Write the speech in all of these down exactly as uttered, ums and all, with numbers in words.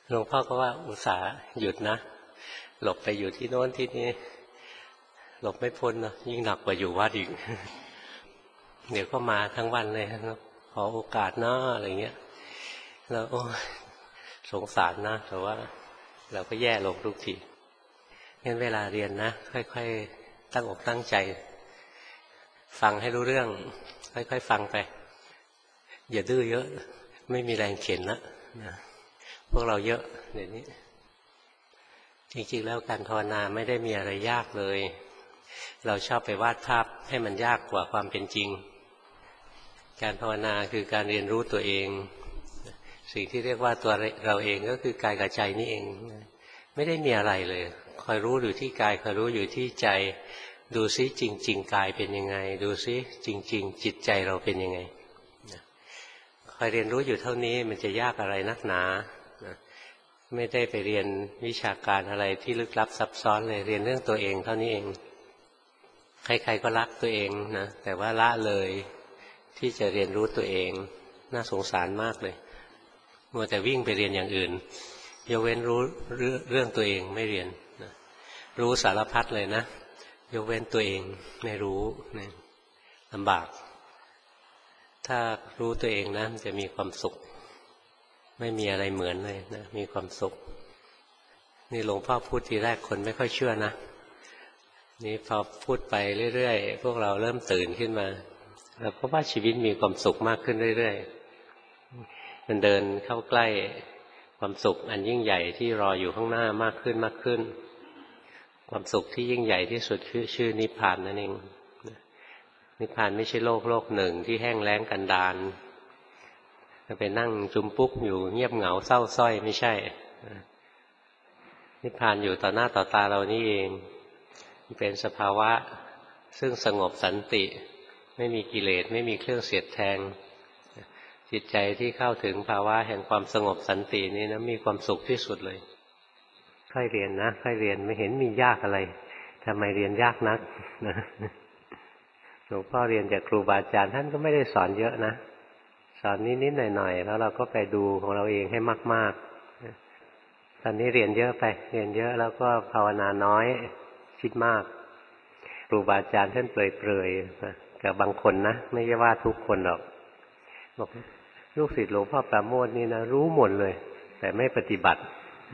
หลวงพ่อก็ว่าอุตส่าห์หยุดนะหลบไปอยู่ที่โน้นที่นี้หลบไม่พ้นนะยิ่งหนักกว่าอยู่วัดอีก เดี๋ยวก็มาทั้งวันเลยนะขอโอกาสหน้าอะไรเงี้ยแล้วโอ้สงสารนะแต่ว่าเราก็แย่ลงทุกทีงั้นเวลาเรียนนะค่อยๆตั้งอกตั้งใจฟังให้รู้เรื่องค่อยๆฟังไปอย่าดื้อเยอะไม่มีแรงเข็นละนะพวกเราเยอะเดี๋ยวนี้จริงๆแล้วการภาวนาไม่ได้มีอะไรยากเลยเราชอบไปวาดภาพให้มันยากกว่าความเป็นจริงการภาวนาคือการเรียนรู้ตัวเองสิ่งที่เรียกว่าตัวเราเองก็คือกายกับใจนี่เองไม่ได้มีอะไรเลยคอยรู้อยู่ที่กายคอยรู้อยู่ที่ใจดูซิจริงๆกายเป็นยังไงดูซิจริงๆจิตใจเราเป็นยังไงคอยเรียนรู้อยู่เท่านี้มันจะยากอะไรนักหนาไม่ได้ไปเรียนวิชาการอะไรที่ลึกลับซับซ้อนเลยเรียนเรื่องตัวเองเท่านี้เองใครๆก็รักตัวเองนะแต่ว่าละเลยที่จะเรียนรู้ตัวเองน่าสงสารมากเลยมัวแต่วิ่งไปเรียนอย่างอื่นยกเว้นรู้เรื่องตัวเองไม่เรียนนะรู้สารพัดเลยนะยกเว้นตัวเองไม่รู้นะลำบากถ้ารู้ตัวเองนะมันจะมีความสุขไม่มีอะไรเหมือนเลยนะมีความสุขนี่หลวงพ่อพูดทีแรกคนไม่ค่อยเชื่อนะนี่พอพูดไปเรื่อยๆพวกเราเริ่มตื่นขึ้นมาแล้วก็ว่าชีวิตมีความสุขมากขึ้นเรื่อยๆมันเดินเข้าใกล้ความสุขอันยิ่งใหญ่ที่รออยู่ข้างหน้ามากขึ้นมากขึ้นความสุขที่ยิ่งใหญ่ที่สุดคือชื่อนิพพานนั่นเองนิพพานไม่ใช่โลกโลกหนึ่งที่แห้งแล้งกันดารไปนั่งจุมปุ๊กอยู่เงียบเหงาเศร้าส้อยไม่ใช่นิพพานอยู่ต่อหน้าต่อตาเรานี่เองเป็นสภาวะซึ่งสงบสันติไม่มีกิเลสไม่มีเครื่องเสียดแทงจิตใจที่เข้าถึงภาวะแห่งความสงบสันตินี้นะมีความสุขที่สุดเลยค่อยเรียนนะค่อยเรียนไม่เห็นมียากอะไรทำไมเรียนยากนักนะหลวงพ่อเรียนจากครูบาอาจารย์ท่านก็ไม่ได้สอนเยอะนะสอนนิดๆหน่อยๆแล้วเราก็ไปดูของเราเองให้มากๆตอนนี้เรียนเยอะไปเรียนเยอะแล้วก็ภาวนาน้อยคิดมากครูบาอาจารย์ท่านเปรยๆกับบางคนนะไม่ใช่ว่าทุกคนหรอกบอกลูกศิษย์หลวงพ่อปราโมทนี่นะรู้หมดเลยแต่ไม่ปฏิบัติ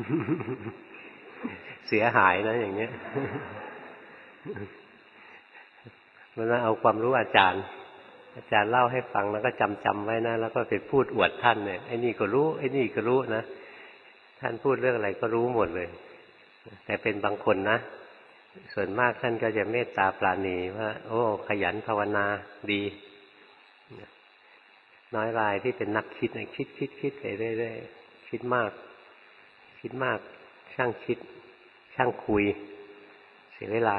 เสียหายนะอย่างเนี้ยมันน่าเอาความรู้อาจารย์อาจารย์เล่าให้ฟังแล้วก็จำจำไว้นะแล้วก็ไปพูดอวดท่านเนี่ยไอ้นี่ก็รู้ไอ้นี่ก็รู้นะท่านพูดเรื่องอะไรก็รู้หมดเลยแต่เป็นบางคนนะส่วนมากท่านก็จะเมตตาปราณีว่าโอ้ขยันภาวนาดีน้อยรายที่เป็นนักคิดคิดคิดคิดไปเรื่อยๆคิดมากคิดมากช่างคิดช่างคุยเสียเวลา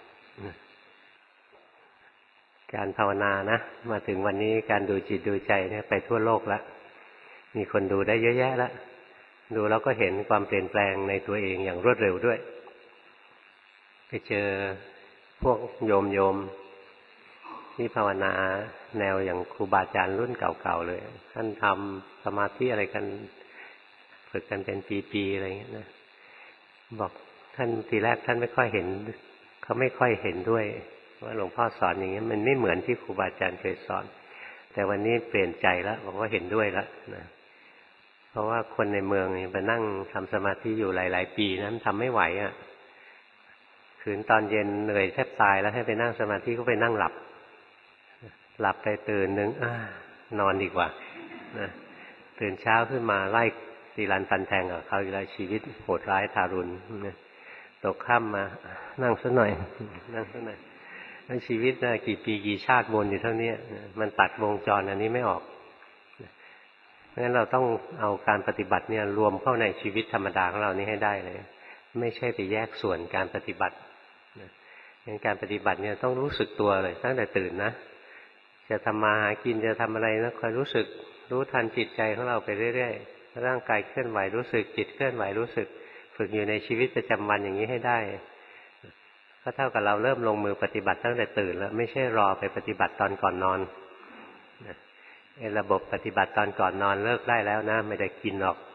การภาวนานะมาถึงวันนี้การดูจิตดูใจเนี่ยไปทั่วโลกแล้วมีคนดูได้เยอะแยะแล้วดูแล้วก็เห็นความเปลี่ยนแปลงในตัวเองอย่างรวดเร็วด้วยไปเจอพวกโยมโยมที่ภาวนาแนวอย่างครูบาอาจารย์รุ่นเก่าๆเลยท่านทำสมาธิอะไรกันฝึกกันเป็นปีๆอะไรอย่างเงี้ยนะบอกท่านทีแรกท่านไม่ค่อยเห็นเขาไม่ค่อยเห็นด้วยว่าหลวงพ่อสอนอย่างนี้มันไม่เหมือนที่ครูบาอาจารย์เคยสอนแต่วันนี้เปลี่ยนใจแล้วบอกว่าเห็นด้วยแล้วนะเพราะว่าคนในเมืองนี่ไปนั่งทำสมาธิอยู่หลายๆปีนั้นทำไม่ไหวอ่ะคืนตอนเย็นเหนื่อยแทบตายแล้วให้ไปนั่งสมาธิก็ไปนั่งหลับหลับไปตื่นนึงนอนดีกว่านะตื่นเช้าขึ้นมาไล่ตีรันฟันแทงกับเขาอีกแล้วชีวิตโหดร้ายทารุณนะตกค่ำมานั่งสักหน่อยนั่งสักหน่อยแล้วชีวิตนะกี่ปีกี่ชาติวนอยู่เท่านี้มันตัดวงจรอันนี้ไม่ออกเพราะฉะนั้นเราต้องเอาการปฏิบัติเนี่ยรวมเข้าในชีวิตธรรมดาของเรานี้ให้ได้เลยไม่ใช่ไปแยกส่วนการปฏิบัติงั้นการปฏิบัติเนี่ยต้องรู้สึกตัวเลยตั้งแต่ตื่นนะจะทำมาหากินจะทำอะไรนะคอยรู้สึกรู้ทันจิตใจของเราไปเรื่อยๆร่างกายเคลื่อนไหวรู้สึกจิตเคลื่อนไหวรู้สึกฝึกอยู่ในชีวิตประจำวันอย่างนี้ให้ได้ก็เท่ากับเราเริ่มลงมือปฏิบัติตั้งแต่ตื่นแล้วไม่ใช่รอไปปฏิบัติตอนก่อนนอนไอ้ระบบปฏิบัติตอนก่อนนอนเลิกได้แล้วนะไม่ได้กินหรอกท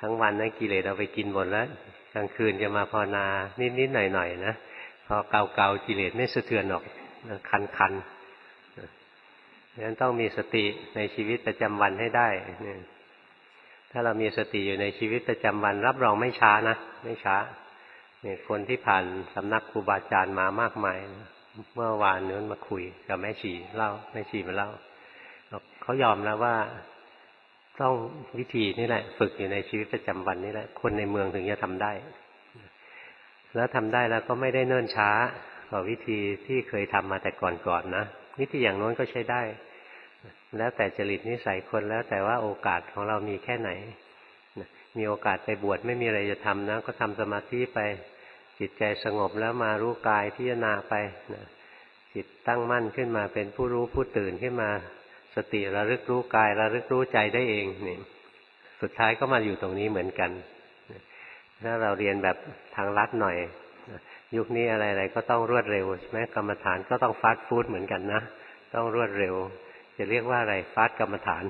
ทั้งวันนั้นกิเลสเอาไปกินหมดแล้วกลางคืนจะมาภาวนานิดๆหน่อยๆนะพอเกาๆกิเลสไม่สะเทือนหรอกคันๆดังนั้นต้องมีสติในชีวิตประจำวันให้ได้เนี่ยถ้าเรามีสติอยู่ในชีวิตประจำวันรับรองไม่ช้านะไม่ช้าเนี่ยคนที่ผ่านสำนักครูบาอาจารย์มามากมายนะเมื่อวานนู้นมาคุยกับแม่ชีเล่าแม่ชีมาเล่าเขายอมแล้วว่าต้องวิธีนี่แหละฝึกอยู่ในชีวิตประจำวันนี่แหละคนในเมืองถึงจะทำได้แล้วทำได้แล้วก็ไม่ได้เนิ่นช้ากว่าวิธีที่เคยทำมาแต่ก่อนๆ นะวิธีอย่างโน้นก็ใช้ได้แล้วแต่จริตนิสัยคนแล้วแต่ว่าโอกาสของเรามีแค่ไหนมีโอกาสไปบวชไม่มีอะไรจะทำนะก็ทำสมาธิไปจิตใจสงบแล้วมารู้กายพิจารณาไปนะจิตตั้งมั่นขึ้นมาเป็นผู้รู้ผู้ตื่นขึ้นมาสติระลึกรู้กายระลึกรู้ใจได้เองนี่สุดท้ายก็มาอยู่ตรงนี้เหมือนกันถ้าเราเรียนแบบทางลัดหน่อยยุคนี้อะไรๆก็ต้องรวดเร็วใช่ไหมกรรมฐานก็ต้องฟาสต์ฟู้ดเหมือนกันนะต้องรวดเร็วจะเรียกว่าอะไรฟาสต์กรรมฐาน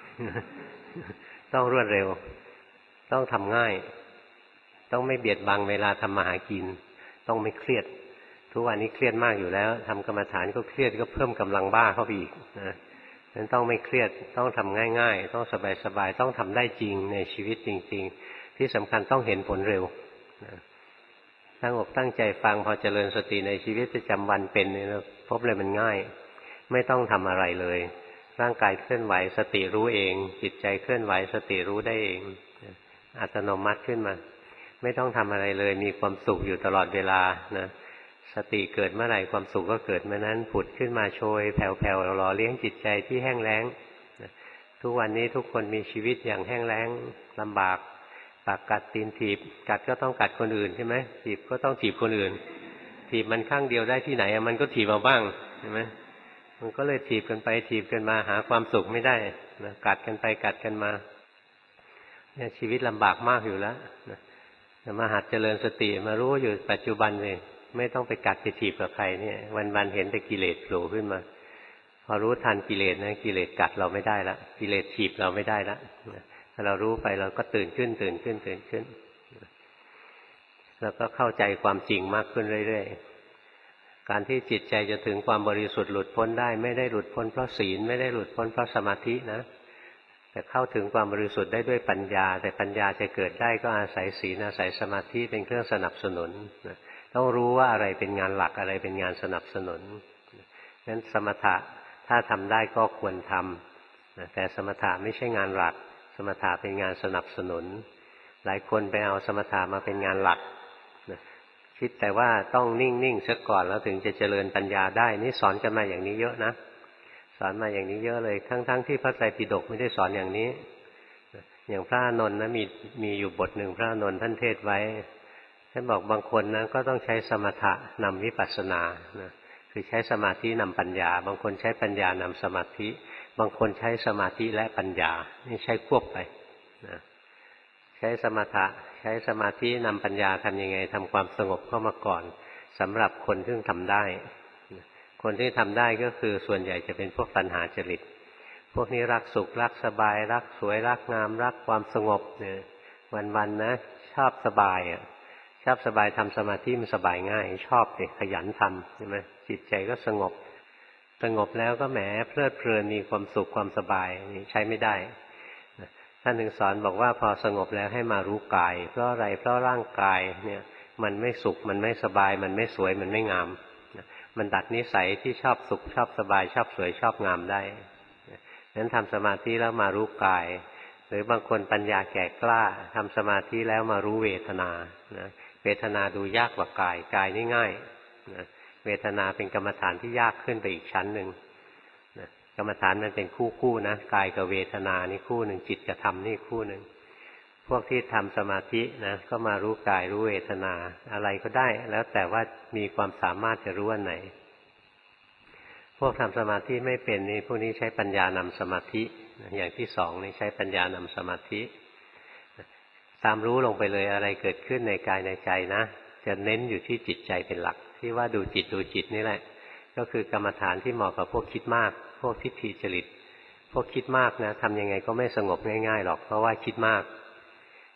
ต้องรวดเร็วต้องทำง่ายต้องไม่เบียดบังเวลาทำมาหากินต้องไม่เครียดทุกวันนี้เครียดมากอยู่แล้วทำกรรมฐานก็เครียดก็เพิ่มกำลังบ้าเข้าไปอีกนะนั้นต้องไม่เครียดต้องทำง่ายๆต้องสบายๆต้องทำได้จริงในชีวิตจริงๆที่สำคัญต้องเห็นผลเร็วนะตั้งอกตั้งใจฟังพอเจริญสติในชีวิตประจำวันเป็นเนี่ยพบเลยมันง่ายไม่ต้องทำอะไรเลยร่างกายเคลื่อนไหวสติรู้เองจิตใจเคลื่อนไหวสติรู้ได้เองอัตโนมัติขึ้นมาไม่ต้องทำอะไรเลยมีความสุขอยู่ตลอดเวลานะสติเกิดเมื่อไหร่ความสุขก็เกิดเมื่อนั้นผุดขึ้นมาโชยแผ่วๆหล่อเลี้ยงจิตใจที่แห้งแล้งนะทุกวันนี้ทุกคนมีชีวิตอย่างแห้งแล้งลำบากปากกัดตีนถีบกัดก็ต้องกัดคนอื่นใช่ไหมถีบก็ต้องถีบคนอื่นถีบมันข้างเดียวได้ที่ไหนมันก็ถีบเอาบ้างใช่ไหมมันก็เลยถีบกันไปถีบกันมาหาความสุขไม่ได้นะกัดกันไปกัดกันมาเนี่ยชีวิตลำบากมากอยู่แล้วนะมาหัดเจริญสติมารู้อยู่ปัจจุบันเลยไม่ต้องไปกัดไปถีบกับใครเนี่ยวันๆเห็นแต่กิเลสโผล่ขึ้นมาพอรู้ทันกิเลสนะกิเลสกัดเราไม่ได้ละกิเลสถีบเราไม่ได้ละถ้าเรารู้ไปเราก็ตื่นขึ้นตื่นขึ้นตื่นขึ้นแล้วก็เข้าใจความจริงมากขึ้นเรื่อยๆการที่จิตใจจะถึงความบริสุทธิ์หลุดพ้นได้ไม่ได้หลุดพ้นเพราะศีลไม่ได้หลุดพ้นเพราะสมาธินะแต่เข้าถึงความบริสุทธิ์ได้ด้วยปัญญาแต่ปัญญาจะเกิดได้ก็อาศัยศีลอาศัยสมาธิเป็นเครื่องสนับสนุนต้องรู้ว่าอะไรเป็นงานหลักอะไรเป็นงานสนับสนุนงั้นสมถะถ้าทำได้ก็ควรทำแต่สมถะไม่ใช่งานหลักสมถะเป็นงานสนับสนุนหลายคนไปเอาสมถะมาเป็นงานหลักคิดแต่ว่าต้องนิ่งๆซะก่อนแล้วถึงจะเจริญปัญญาได้นี่สอนกันมาอย่างนี้เยอะนะสอนมาอย่างนี้เยอะเลยทั้งๆที่พระไตรปิฎกไม่ได้สอนอย่างนี้อย่างพระอานนท์นะมีมีอยู่บทหนึ่งพระอานนท์ท่านเทศไว้ท่านบอกบางคนนะก็ต้องใช้สมถะนำวิปัสสนานะคือใช้สมาธินำปัญญาบางคนใช้ปัญญานำสมาธิบางคนใช้สมาธิและปัญญานี่ใช้ควบไปนะใช้สมถะใช้สมาธินำปัญญาทำยังไงทำความสงบเข้ามาก่อนสำหรับคนที่ทำได้คนที่ทำได้ก็คือส่วนใหญ่จะเป็นพวกตัณหาจริตพวกนี้รักสุขรักสบายรักสวยรักงามรักความสงบเนี่ยวันๆนะชอบสบายอ่ะชอบสบายทำสมาธิมันสบายง่ายชอบเลยขยันทำใช่ไหมจิตใจก็สงบสงบแล้วก็แหมเพลิดเพลินมีความสุขความสบายนี่ใช้ไม่ได้ท่านหนึ่งสอนบอกว่าพอสงบแล้วให้มารู้กายเพราะอะไรเพราะร่างกายเนี่ยมันไม่สุขมันไม่สบายมันไม่สวยมันไม่งามมันดัดนิสัยที่ชอบสุขชอบสบายชอบสวยชอบงามได้นั้นทำสมาธิแล้วมารู้กายหรือบางคนปัญญาแก่กล้าทำสมาธิแล้วมารู้เวทนานะเวทนาดูยากกว่ากายกายนี่ง่ายนะเวทนาเป็นกรรมฐานที่ยากขึ้นไปอีกชั้นหนึ่งนะกรรมฐานมันเป็นคู่คู่นะกายกับเวทนานี่คู่หนึ่งจิตกับธรรมนี่คู่หนึ่งพวกที่ทำสมาธินะก็มารู้กายรู้เวทนาอะไรก็ได้แล้วแต่ว่ามีความสามารถจะรู้อันไหนพวกทำสมาธิไม่เป็นนี่พวกนี้ใช้ปัญญานำสมาธิอย่างที่สองนี่ใช้ปัญญานำสมาธิตามรู้ลงไปเลยอะไรเกิดขึ้นในกายในใจนะจะเน้นอยู่ที่จิตใจเป็นหลักที่ว่าดูจิตดูจิตนี่แหละก็คือกรรมฐานที่เหมาะกับพวกคิดมากพวกทิฏฐิจริตพวกคิดมากนะทำยังไงก็ไม่สงบง่ายๆหรอกเพราะว่าคิดมาก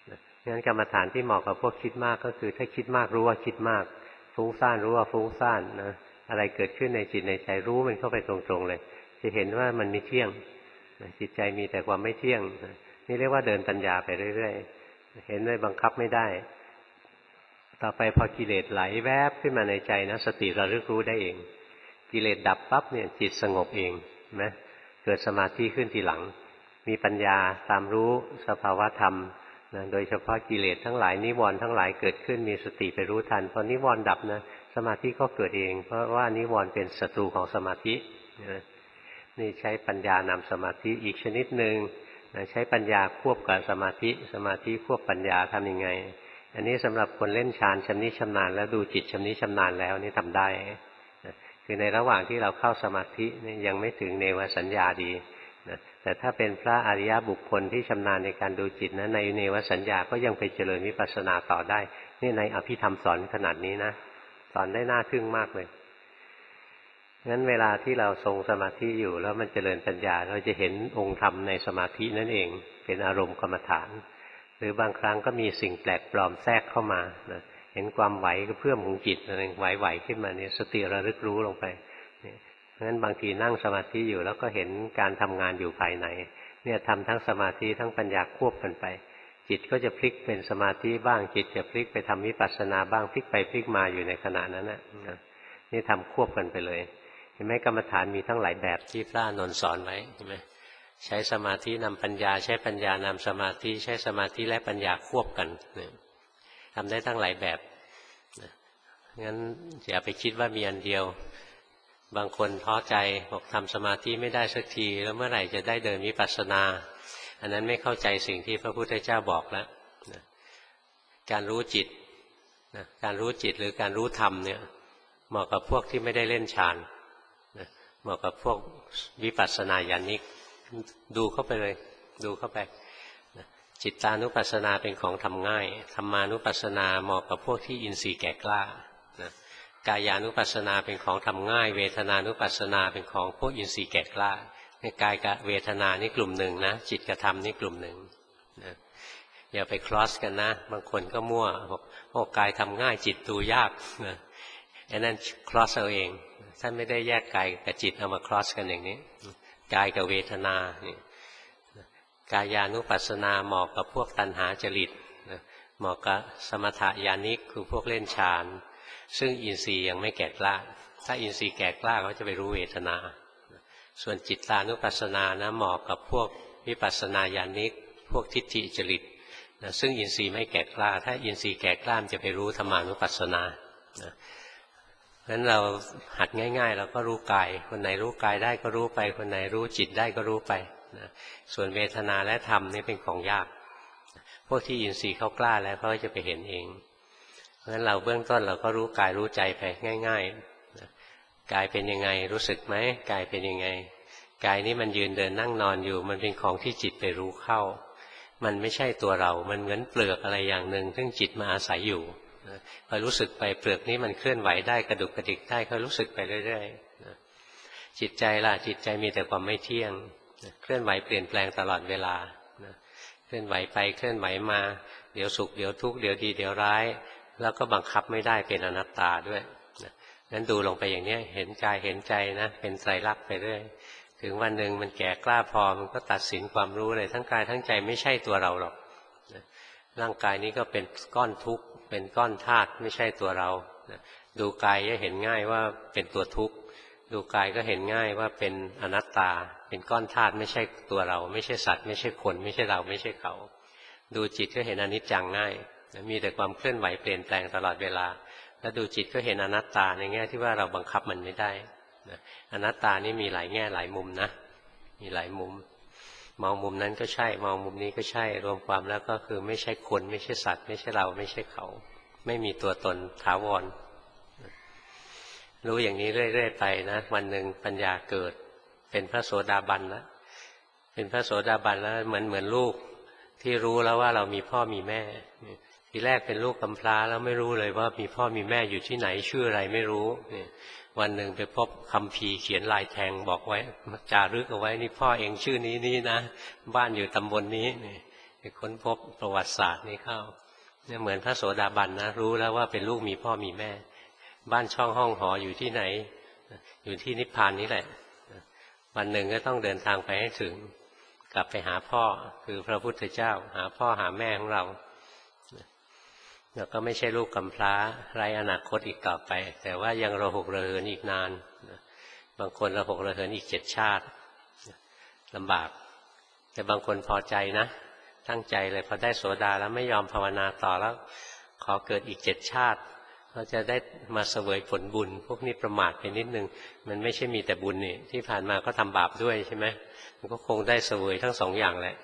งั้นกรรมฐานที่เหมาะกับพวกคิดมากก็คือถ้าคิดมากรู้ว่าคิดมากฟุ้งซ่านรู้ว่าฟุ้งซ่านนะอะไรเกิดขึ้นในจิตในใจรู้มันเข้าไปตรงๆเลยจะเห็นว่ามันไม่เที่ยงจิตใจมีแต่ความไม่เที่ยงนี่เรียกว่าเดินปัญญาไปเรื่อยๆเห็นเลยบังคับไม่ได้ต่อไปพอกิเลสไหลแวบขึ้นมาในใจนะสติระลึกรู้ได้เองกิเลสดับปั๊บเนี่ยจิตสงบเองนะเกิดสมาธิขึ้นทีหลังมีปัญญาตามรู้สภาวะธรรมนะโดยเฉพาะกิเลสทั้งหลายนิวรณ์ทั้งหลายเกิดขึ้นมีสติไปรู้ทันพอนิวรณ์ดับนะสมาธิก็เกิดเองเพราะว่านิวรณ์เป็นศัตรูของสมาธินะนี่ใช้ปัญญานำสมาธิอีกชนิดหนึ่งนะใช้ปัญญาควบกับสมาธิสมาธิควบปัญญาทำยังไงอันนี้สำหรับคนเล่นฌานชำนิชำนาญแล้วดูจิตชำนิชำนาญแล้วนี่ทำได้นะคือในระหว่างที่เราเข้าสมาธินี่ยังไม่ถึงเนวสัญญาดีนะแต่ถ้าเป็นพระอริยบุคคลที่ชำนาญในการดูจิตนะในเนวสัญญาก็ยังไปเจริญวิปัสสนาต่อได้นี่ในอภิธรรมสอนขนาดนี้นะสอนได้น่าทึ่งมากเลยงั้นเวลาที่เราทรงสมาธิอยู่แล้วมันเจริญปัญญาเราจะเห็นองค์ธรรมในสมาธินั่นเองเป็นอารมณ์กรรมฐานหรือบางครั้งก็มีสิ่งแปลกปลอมแทรกเข้ามานะเห็นความไหวก็เพื่อมของจิตอะไรไหวๆขึ้นมาเนี่ยสติระลึกรู้ลงไปเพราะฉะนั้นบางทีนั่งสมาธิอยู่แล้วก็เห็นการทำงานอยู่ภายในเนี่ยทำทั้งสมาธิทั้งปัญญาควบกันไปจิตก็จะพลิกเป็นสมาธิบ้างจิตจะพลิกไปทำวิปัสสนาบ้างพลิกไปพลิกมาอยู่ในขณะนั้นนะนี่ทำควบกันไปเลยเห็นไหมกรรมฐานมีทั้งหลายแบบที่พระอานนท์สอนไว้เห็นไหมใช้สมาธินำปัญญาใช้ปัญญานำสมาธิใช้สมาธิและปัญญาควบกันทำได้ทั้งหลายแบบงั้นอย่าไปคิดว่ามีอันเดียวบางคนท้อใจบอกทำสมาธิไม่ได้สักทีแล้วเมื่อไหร่จะได้เดินวิปัสสนาอันนั้นไม่เข้าใจสิ่งที่พระพุทธเจ้าบอกแล้วการรู้จิตการรู้จิตหรือการรู้ธรรมเนี่ยเหมาะกับพวกที่ไม่ได้เล่นฌานเหมาะกับพวกวิปัสสนาญาณิกดูเข้าไปเลยดูเข้าไปจิตตานุปัสสนาเป็นของทำง่ายธรรมานุปัสสนาเหมาะกับพวกที่อินทรีย์แก่กล้ากายานุปัสสนาเป็นของทำง่ายเวทนานุปัสสนาเป็นของพวกอินทรีย์แก่กล้ากายกับเวทนานี่กลุ่มหนึ่งนะจิตกับธรรมนี่กลุ่มหนึ่งนะอย่าไปคลอสกันนะบางคนก็มั่วบอกโอ้กายทำง่ายจิตดูยากนะอันนั้นคลอสเอาเองท่านไม่ได้แยกกายกับจิตเอามาคลอสกันอย่างนี้กายกับเวทนานี่กายานุปัสสนาเหมาะกับพวกตัณหาจริตเหมาะกับสมถญาณิกคือพวกเล่นฌานซึ่งอินทรีย์ยังไม่แก่กล้าถ้าอินทรีย์แก่กล้าเขาจะไปรู้เวทนาส่วนจิตตานุปัสสนานะเหมาะกับพวกวิปัสสนาญาณิกพวกทิฏฐิจริตนะซึ่งอินทรีย์ไม่แก่กล้าถ้าอินทรีย์แก่กล้าจะไปรู้ธรรมานุปัสสนานะเพราะฉะนั้นเราหัดง่ายๆเราก็รู้กายคนไหนรู้กายได้ก็รู้ไปคนไหนรู้จิตได้ก็รู้ไปนะส่วนเวทนาและธรรมนี่เป็นของยากพวกที่อินทรีย์เขากล้าแล้วเขาจะไปเห็นเองเพราะฉะนั้นเราเบื้องต้นเราก็รู้กายรู้ใจไปง่ายๆนะกายเป็นยังไงรู้สึกไหมกายเป็นยังไงกายนี้มันยืนเดินนั่งนอนอยู่มันเป็นของที่จิตไปรู้เข้ามันไม่ใช่ตัวเรามันเหมือนเปลือกอะไรอย่างหนึ่งซึ่งจิตมาอาศัยอยู่คอยรู้สึกไปเปลือกนี้มันเคลื่อนไหวได้กระดุกกระดิกได้คอยรู้สึกไปเรื่อยๆจิตใจล่ะจิตใจมีแต่ความไม่เที่ยงเคลื่อนไหวเปลี่ยนแปลงตลอดเวลาเคลื่อนไหวไปเคลื่อนไหวมาเดี๋ยวสุขเดี๋ยวทุกข์เดี๋ยวดีเดี๋ยวร้ายแล้วก็บังคับไม่ได้เป็นอนัตตาด้วยนั้นดูลงไปอย่างนี้เห็นกายเห็นใจนะเป็นไตรลักษณ์ไปเรื่อยถึงวันหนึ่งมันแก่กล้าพอมันก็ตัดสินความรู้เลยทั้งกายทั้งใจไม่ใช่ตัวเราหรอกร่างกายนี้ก็เป็นก้อนทุกข์เป็นก้อนธาตุไม่ใช่ตัวเราดูกายก็เห็นง่ายว่าเป็นตัวทุกข์ดูกายก็เห็นง่ายว่าเป็นอนัตตาเป็นก้อนธาตุไม่ใช่ตัวเราไม่ใช่สัตว์ไม่ใช่คนไม่ใช่เราไม่ใช่เขาดูจิตก็เห็นอนิจจังง่ายมีแต่ความเคลื่อนไหวเปลี่ยนแปลงตลอดเวลาแล้วดูจิตก็เห็นอนัตตาในแง่ที่ว่าเราบังคับมันไม่ได้อนัตตานี่มีหลายแง่หลายมุมนะมีหลายมุมมองมุมนั้นก็ใช่มองมุมนี้ก็ใช่รวมความแล้วก็คือไม่ใช่คนไม่ใช่สัตว์ไม่ใช่เราไม่ใช่เขาไม่มีตัวตนถาวรรู้อย่างนี้เรื่อยๆไปนะวันหนึ่งปัญญาเกิดเป็นพระโสดาบันแล้วเป็นพระโสดาบันแล้วเหมือนเหมือนลูกที่รู้แล้วว่าเรามีพ่อมีแม่ทีแรกเป็นลูกกำพร้าแล้วไม่รู้เลยว่ามีพ่อมีแม่อยู่ที่ไหนชื่ออะไรไม่รู้เนี่ยวันหนึ่งไปพบคัมภีร์เขียนลายแทงบอกไว้จารึกเอาไว้นี่พ่อเองชื่อนี้นี่นะบ้านอยู่ตำบลนี้นี่ไปค้นพบประวัติศาสตร์นี้เข้าเนี่ยเหมือนพระโสดาบันนะรู้แล้วว่าเป็นลูกมีพ่อมีแม่บ้านช่องห้องหออยู่ที่ไหนอยู่ที่นิพพานนี้แหละวันหนึ่งก็ต้องเดินทางไปให้ถึงกลับไปหาพ่อคือพระพุทธเจ้าหาพ่อหาแม่ของเราแล้วก็ไม่ใช่ลูกกำพร้าไร้อนาคตอีกต่อไปแต่ว่ายังระหกระเหินอีกนานบางคนระหกระเหินอีกเจ็ดชาติลำบากแต่บางคนพอใจนะตั้งใจเลยพอได้โสดาแล้วไม่ยอมภาวนาต่อแล้วขอเกิดอีกเจ็ดชาติเราจะได้มาเสวยผลบุญพวกนี้ประมาทไปนิดนึงมันไม่ใช่มีแต่บุญนี่ที่ผ่านมาก็ทำบาปด้วยใช่ไหมมันก็คงได้เสวยทั้งสองอย่างแหละ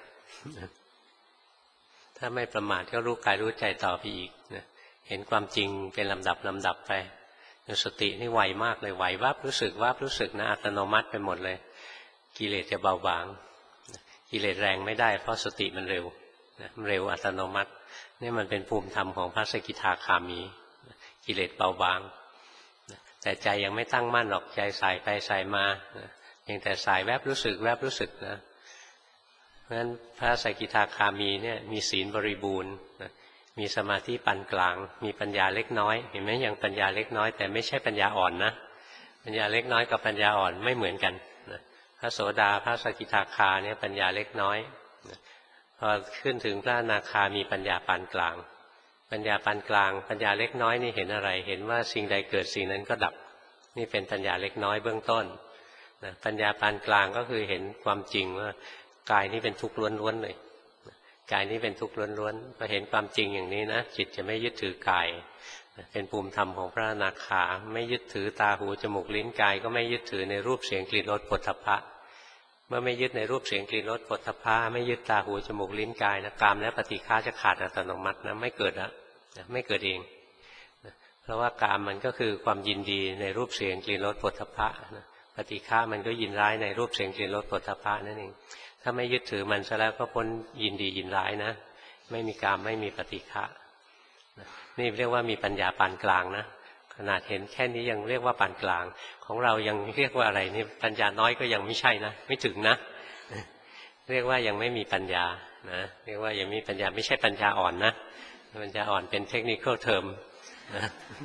ถ้าไม่ประมาทก็รู้กายรู้ใจต่อไปอีกนะเห็นความจริงเป็นลำดับลำดับไปสตินี่ไวมากเลยไหววับรู้สึกวับรู้สึกนะอัตโนมัติไปหมดเลยกิเลสจะเบาบางกิเลสแรงไม่ได้เพราะสติมันเร็วนะมันเร็วอัตโนมัตินี่มันเป็นภูมิธรรมของพระสกิทาคามีกิเลสเบาบางแต่ใจยังไม่ตั้งมั่นหรอกใจสายไปสายมาเพียงแต่สายแวบรู้สึกแวบรู้สึกนะเพราะฉะนั้นพระสกิทาคามีเนี่ยมีศีลบริบูรณ์มีสมาธิปานกลางมีปัญญาเล็กน้อยเห็นไหมยังปัญญาเล็กน้อยแต่ไม่ใช่ปัญญาอ่อนนะปัญญาเล็กน้อยกับปัญญาอ่อนไม่เหมือนกันพระโสดาพระสกิทาคาเนี่ยปัญญาเล็กน้อยพอขึ้นถึงพระอนาคามีปัญญาปานกลางปัญญาปานกลางปัญญาเล็กน้อยนี่เห็นอะไรเห็นว่าสิ่งใดเกิดสิ่งนั้นก็ดับนี่เป็นปัญญาเล็กน้อยเบื้องต้นนะปัญญาปานกลางก็คือเห็นความจริงว่ากายนี้เป็นทุกข์ล้วนๆเลยกายนี้เป็นทุกข์ล้วนๆพอเห็นความจริงอย่างนี้นะจิตจะไม่ยึดถือกายเป็นภูมิธรรมของพระอนาคาไม่ยึดถือตาหูจมูกลิ้นกายก็ไม่ยึดถือในรูปเสียงกลิ่นรสผลทพะเมื่อไม่ยึดในรูปเสียงกลิ่นรสผลทพะไม่ยึดตาหูจมูกลิ้นกายนะกามและปฏิฆาจะขาดอัตโนมัตินะไม่เกิดนะไม่เกิดเองเพราะว่ากามมันก็คือความยินดีในรูปเสียงกลิ่นรสผลทพะปฏิฆามันก็ยินร้ายในรูปเสียงกลิ่นรสผลทพะนั่นเองถ้าไม่ยึดถือมันซะแล้วก็พ้นยินดียินร้ายนะไม่มีกามไม่มีปฏิฆะนี่เรียกว่ามีปัญญาปานกลางนะขนาดเห็นแค่นี้ยังเรียกว่าปานกลางของเรายังเรียกว่าอะไรนี่ปัญญาน้อยก็ยังไม่ใช่นะไม่ถึงนะเรียกว่ายังไม่มีปัญญานะเรียกว่ายังมีปัญญาไม่ใช่ปัญญาอ่อนนะปัญญาอ่อนเป็นเทคนิคเทอมนะ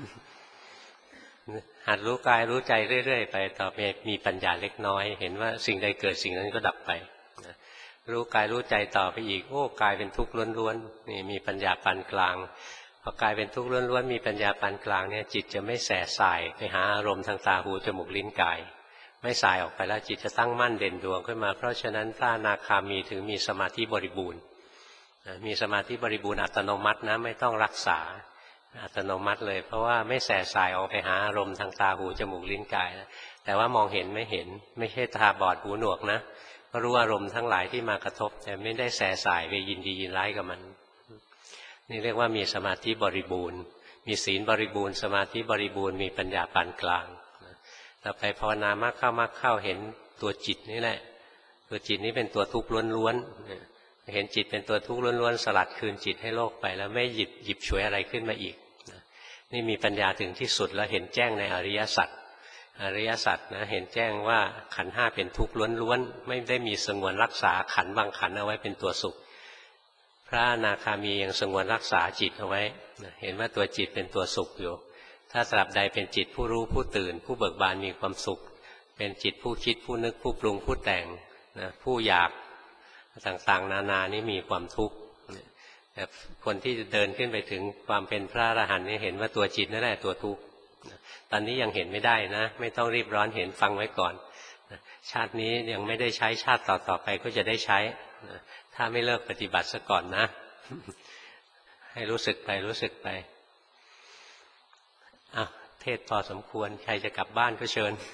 หัดรู้กายรู้ใจเรื่อยๆไปต่อไปมีปัญญาเล็กน้อยเห็นว่าสิ่งใดเกิดสิ่งนั้นก็ดับไปนะรู้กายรู้ใจต่อไปอีกโอ้กายเป็นทุกข์ล้วนๆนี่มีปัญญาปานกลางพอกายเป็นทุกข์ล้วนๆมีปัญญาปานกลางเนี่ยจิตจะไม่แส่สายไปหาอารมณ์ทางตาหูจมูกลิ้นกายไม่สายออกไปแล้วจิตจะตั้งมั่นเด่นดวงขึ้นมาเพราะฉะนั้นพระอนาคามีถึงมีสมาธิบริบูรณ์มีสมาธิบริบูรณ์อัตโนมัตินะไม่ต้องรักษาอัตโนมัติเลยเพราะว่าไม่แส่สายออกไปหาอารมณ์ทางตาหูจมูกลิ้นกายนะแต่ว่ามองเห็นไม่เห็นไม่ใช่ตาบอดหูหนวกนะก็รู้อารมณ์ทั้งหลายที่มากระทบแต่ไม่ได้แส่สายไปยินดียินร้ายกับมันนี่เรียกว่ามีสมาธิบริบูรณ์มีศีลบริบูรณ์สมาธิบริบูรณ์มีปัญญาปานกลางต่อไปภาวนามากเข้ามากเข้าเห็นตัวจิตนี่แหละตัวจิตนี้เป็นตัวทุกข์ล้วนๆเห็นจิตเป็นตัวทุกข์ล้วนๆสลัดคืนจิตให้โลกไปแล้วไม่หยิบหยิบฉวยอะไรขึ้นมาอีกนี่มีปัญญาถึงที่สุดแล้วเห็นแจ้งในอริยสัจอริยสัจนะเห็นแจ้งว่าขันธ์ห้าเป็นทุกข์ล้วนๆไม่ได้มีสงวนรักษาขันธ์บางขันธ์เอาไว้เป็นตัวสุขพระอนาคามียังสงวนรักษาจิตเอาไว้เห็นว่าตัวจิตเป็นตัวสุขอยู่ถ้าตราบใดเป็นจิตผู้รู้ผู้ตื่นผู้เบิกบานมีความสุขเป็นจิตผู้คิดผู้นึกผู้ปรุงผู้แต่งนะผู้อยากต่างๆนานานี่มีความทุกข์แต่คนที่จะเดินขึ้นไปถึงความเป็นพระอรหันต์นี่เห็นว่าตัวจิตนั่นแหละตัวทุกข์ตอนนี้ยังเห็นไม่ได้นะไม่ต้องรีบร้อนเห็นฟังไว้ก่อนชาตินี้ยังไม่ได้ใช้ชาติต่อๆไปก็จะได้ใช้ถ้าไม่เลิกปฏิบัติซะก่อนนะให้รู้สึกไปรู้สึกไปอ่ะเทศพอสมควรใครจะกลับบ้านก็เชิญ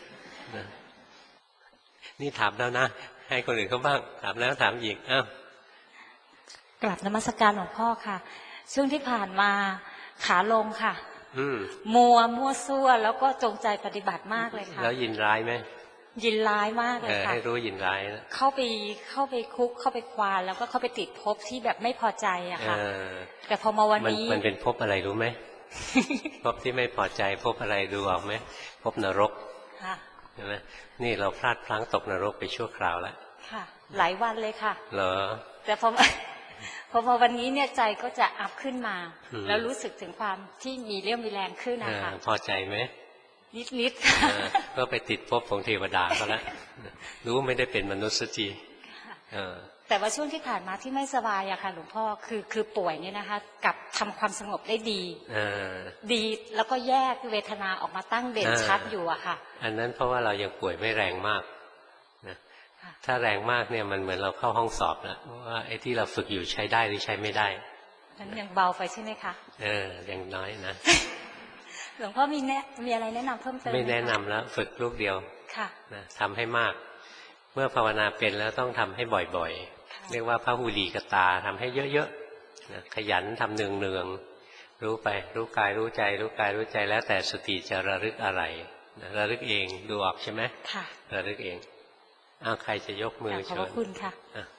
นี่ถามแล้วนะให้คนอื่นเขาบ้างถามแล้วถามอีกอ้าวกราบนมัสการหลวงพ่อค่ะช่วงที่ผ่านมาขาลงค่ะมัวมั่วซั่วแล้วก็จงใจปฏิบัติมากเลยค่ะแล้วยินร้ายไหมยินร้ายมากเลยค่ะให้รู้ยินร้ายนะเข้าไปเข้าไปคุกเข้าไปควานแล้วก็เข้าไปติดภพที่แบบไม่พอใจอะค่ะแต่พอมาวันนี้มันเป็นภพอะไรรู้ไหมภพที่ไม่พอใจภพอะไรดูออกไหมภพนรกใช่ไหมนี่เราพลาดพลั้งตกนรกไปชั่วคราวแล้วค่ะหลายวันเลยค่ะเหรอแต่พอพอพอวันนี้เนี่ยใจก็จะอัพขึ้นมาแล้วรู้สึกถึงความที่มีเรี่ยวมีแรงขึ้นนะคะพอใจไหมนิดนิดค่ะก็ไปติดภพของเทวดาก็แล้วรู้ไม่ได้เป็นมนุษย์สักทีแต่ว่าช่วงที่ผ่านมาที่ไม่สบายอะค่ะหลวงพ่อคือคือป่วยเนี่ยนะคะกับทำความสงบได้ดีดีแล้วก็แยกเวทนาออกมาตั้งเด่นชัดอยู่อะค่ะอันนั้นเพราะว่าเรายังป่วยไม่แรงมากนะถ้าแรงมากเนี่ยมันเหมือนเราเข้าห้องสอบแล้วว่าไอ้ที่เราฝึกอยู่ใช้ได้หรือใช้ไม่ได้นั้นยังเบาไปใช่ไหมคะเออยังน้อยนะหลวงพ่อมีแนะมีอะไรแนะนำเพิ่มเติมไม่แนะนำแล้วฝึกลูกเดียวค่ะนะทำให้มากเมื่อภาวนาเป็นแล้วต้องทำให้บ่อยๆเรียกว่าพหุลีกตาทำให้เยอะๆนะขยันทำเนืองๆรู้ไปรู้กายรู้ใจรู้กายรู้ใจแล้วแต่สติจะระลึกอะไรนะระลึกเองดูออกใช่ไหมค่ะระลึกเองอ้าวใครจะยกมือเชิญขอบคุณค่ะ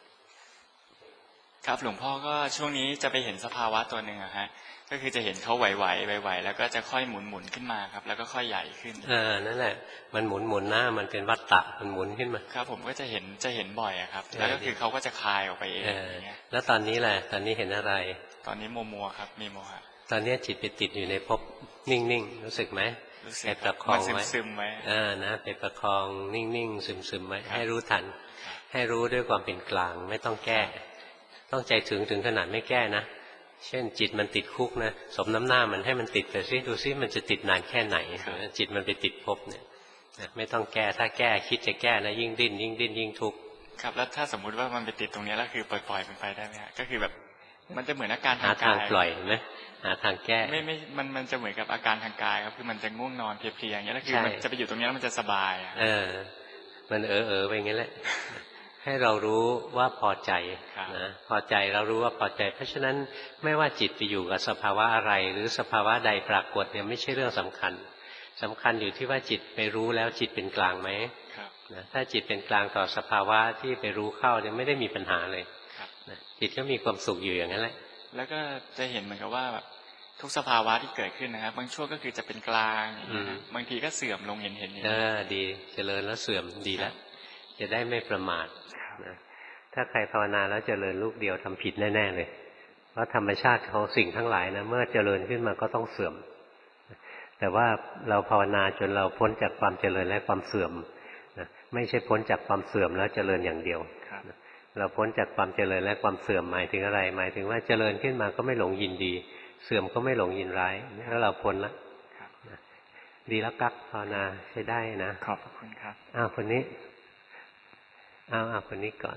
ครับหลวงพ่อก็ช่วงนี้จะไปเห็นสภาวะตัวหนึ่งอะฮะก็คือจะเห็นเขาไหวๆไหวๆแล้วก็จะค่อยหมุนหมุนขึ้นมาครับแล้วก็ค่อยใหญ่ขึ้นเออนั่นแหละมันหมุนหมุนหน้ามันเป็นวัฏฏะมันหมุนขึ้นมาครับผมก็จะเห็นจะเห็นบ่อยอะครับแล้วก็คือเขาก็จะคลายออกไปเองแล้วตอนนี้แหละตอนนี้เห็นอะไรตอนนี้โมมัวครับมีโมหะตอนนี้จิตไปติดอยู่ในภพนิ่งๆรู้สึกไหมไปประคองไว้ซึมๆไว้อ่านะไปประคองนิ่งๆซึมๆไว้ให้รู้ทันให้รู้ด้วยความเป็นกลางไม่ต้องแก้ต้องใจถึงถึงขนาดไม่แก้นะเช่นจิตมันติดคุกนะสมน้ำหน้ามันให้มันติดไปซิดูซิมันจะติดนานแค่ไหนจิตมันไปติดภพเนี่ยไม่ต้องแก้ถ้าแก้คิดจะแก้นะยิ่งดิ้นยิ่งดิ้นยิ่งทุกข์ครับแล้วถ้าสมมุติว่ามันไปติดตรงนี้แล้วคือปล่อยๆมันไปได้ไหมฮะก็คือแบบมันจะเหมือนอาการทางกายหาทางปล่อยไหมหาทางแก้ไม่ไม่มันมันจะเหมือนกับอาการทางกายครับคือมันจะง่วงนอนเพลียๆอย่างเงี้ยแล้วคือมันจะไปอยู่ตรงนี้แล้วมันจะสบายเออมันเออเออไปงั้นแหละให้เรารู้ว่าพอใจนะพอใจเรารู้ว่าพอใจเพราะฉะนั้นไม่ว่าจิตไปอยู่กับสภาวะอะไรหรือสภาวะใดปรากฏเนี่ยไม่ใช่เรื่องสำคัญสำคัญอยู่ที่ว่าจิตไปรู้แล้วจิตเป็นกลางไหมนะถ้าจิตเป็นกลางต่อสภาวะที่ไปรู้เข้าเนี่ยไม่ได้มีปัญหาเลยนะจิตก็มีความสุขอยู่อย่างนั้นแหละแล้วก็จะเห็นเหมือนกับว่าแบบทุกสภาวะที่เกิดขึ้นนะครับบางช่วงก็คือจะเป็นกลางบางทีก็เสื่อมลงเห็นเห็นเออดีเจริญแล้วเสื่อมดีแล้วจะได้ไม่ประมาทนะถ้าใครภาวนาแล้วเจริญลูกเดียวทำผิดแน่ๆเลยเพราะธรรมชาติของสิ่งทั้งหลายนะเมื่อเจริญขึ้นมาก็ต้องเสื่อมแต่ว่าเราภาวนาจนเราพ้นจากความเจริญและความเสื่อมนะไม่ใช่พ้นจากความเสื่อมแล้วเจริญอย่างเดียวเราพ้นจากความเจริญและความเสื่อมหมายถึงอะไรหมายถึงว่าเจริญขึ้นมาก็ไม่หลงยินดีเสื่อมก็ไม่หลงยินร้ายแล้วเราพ้นละดีแล้วกักภาวนาใช้ได้นะขอบคุณครับอ้าวคนนี้อ้าวอ้าวคนนี้ก่อน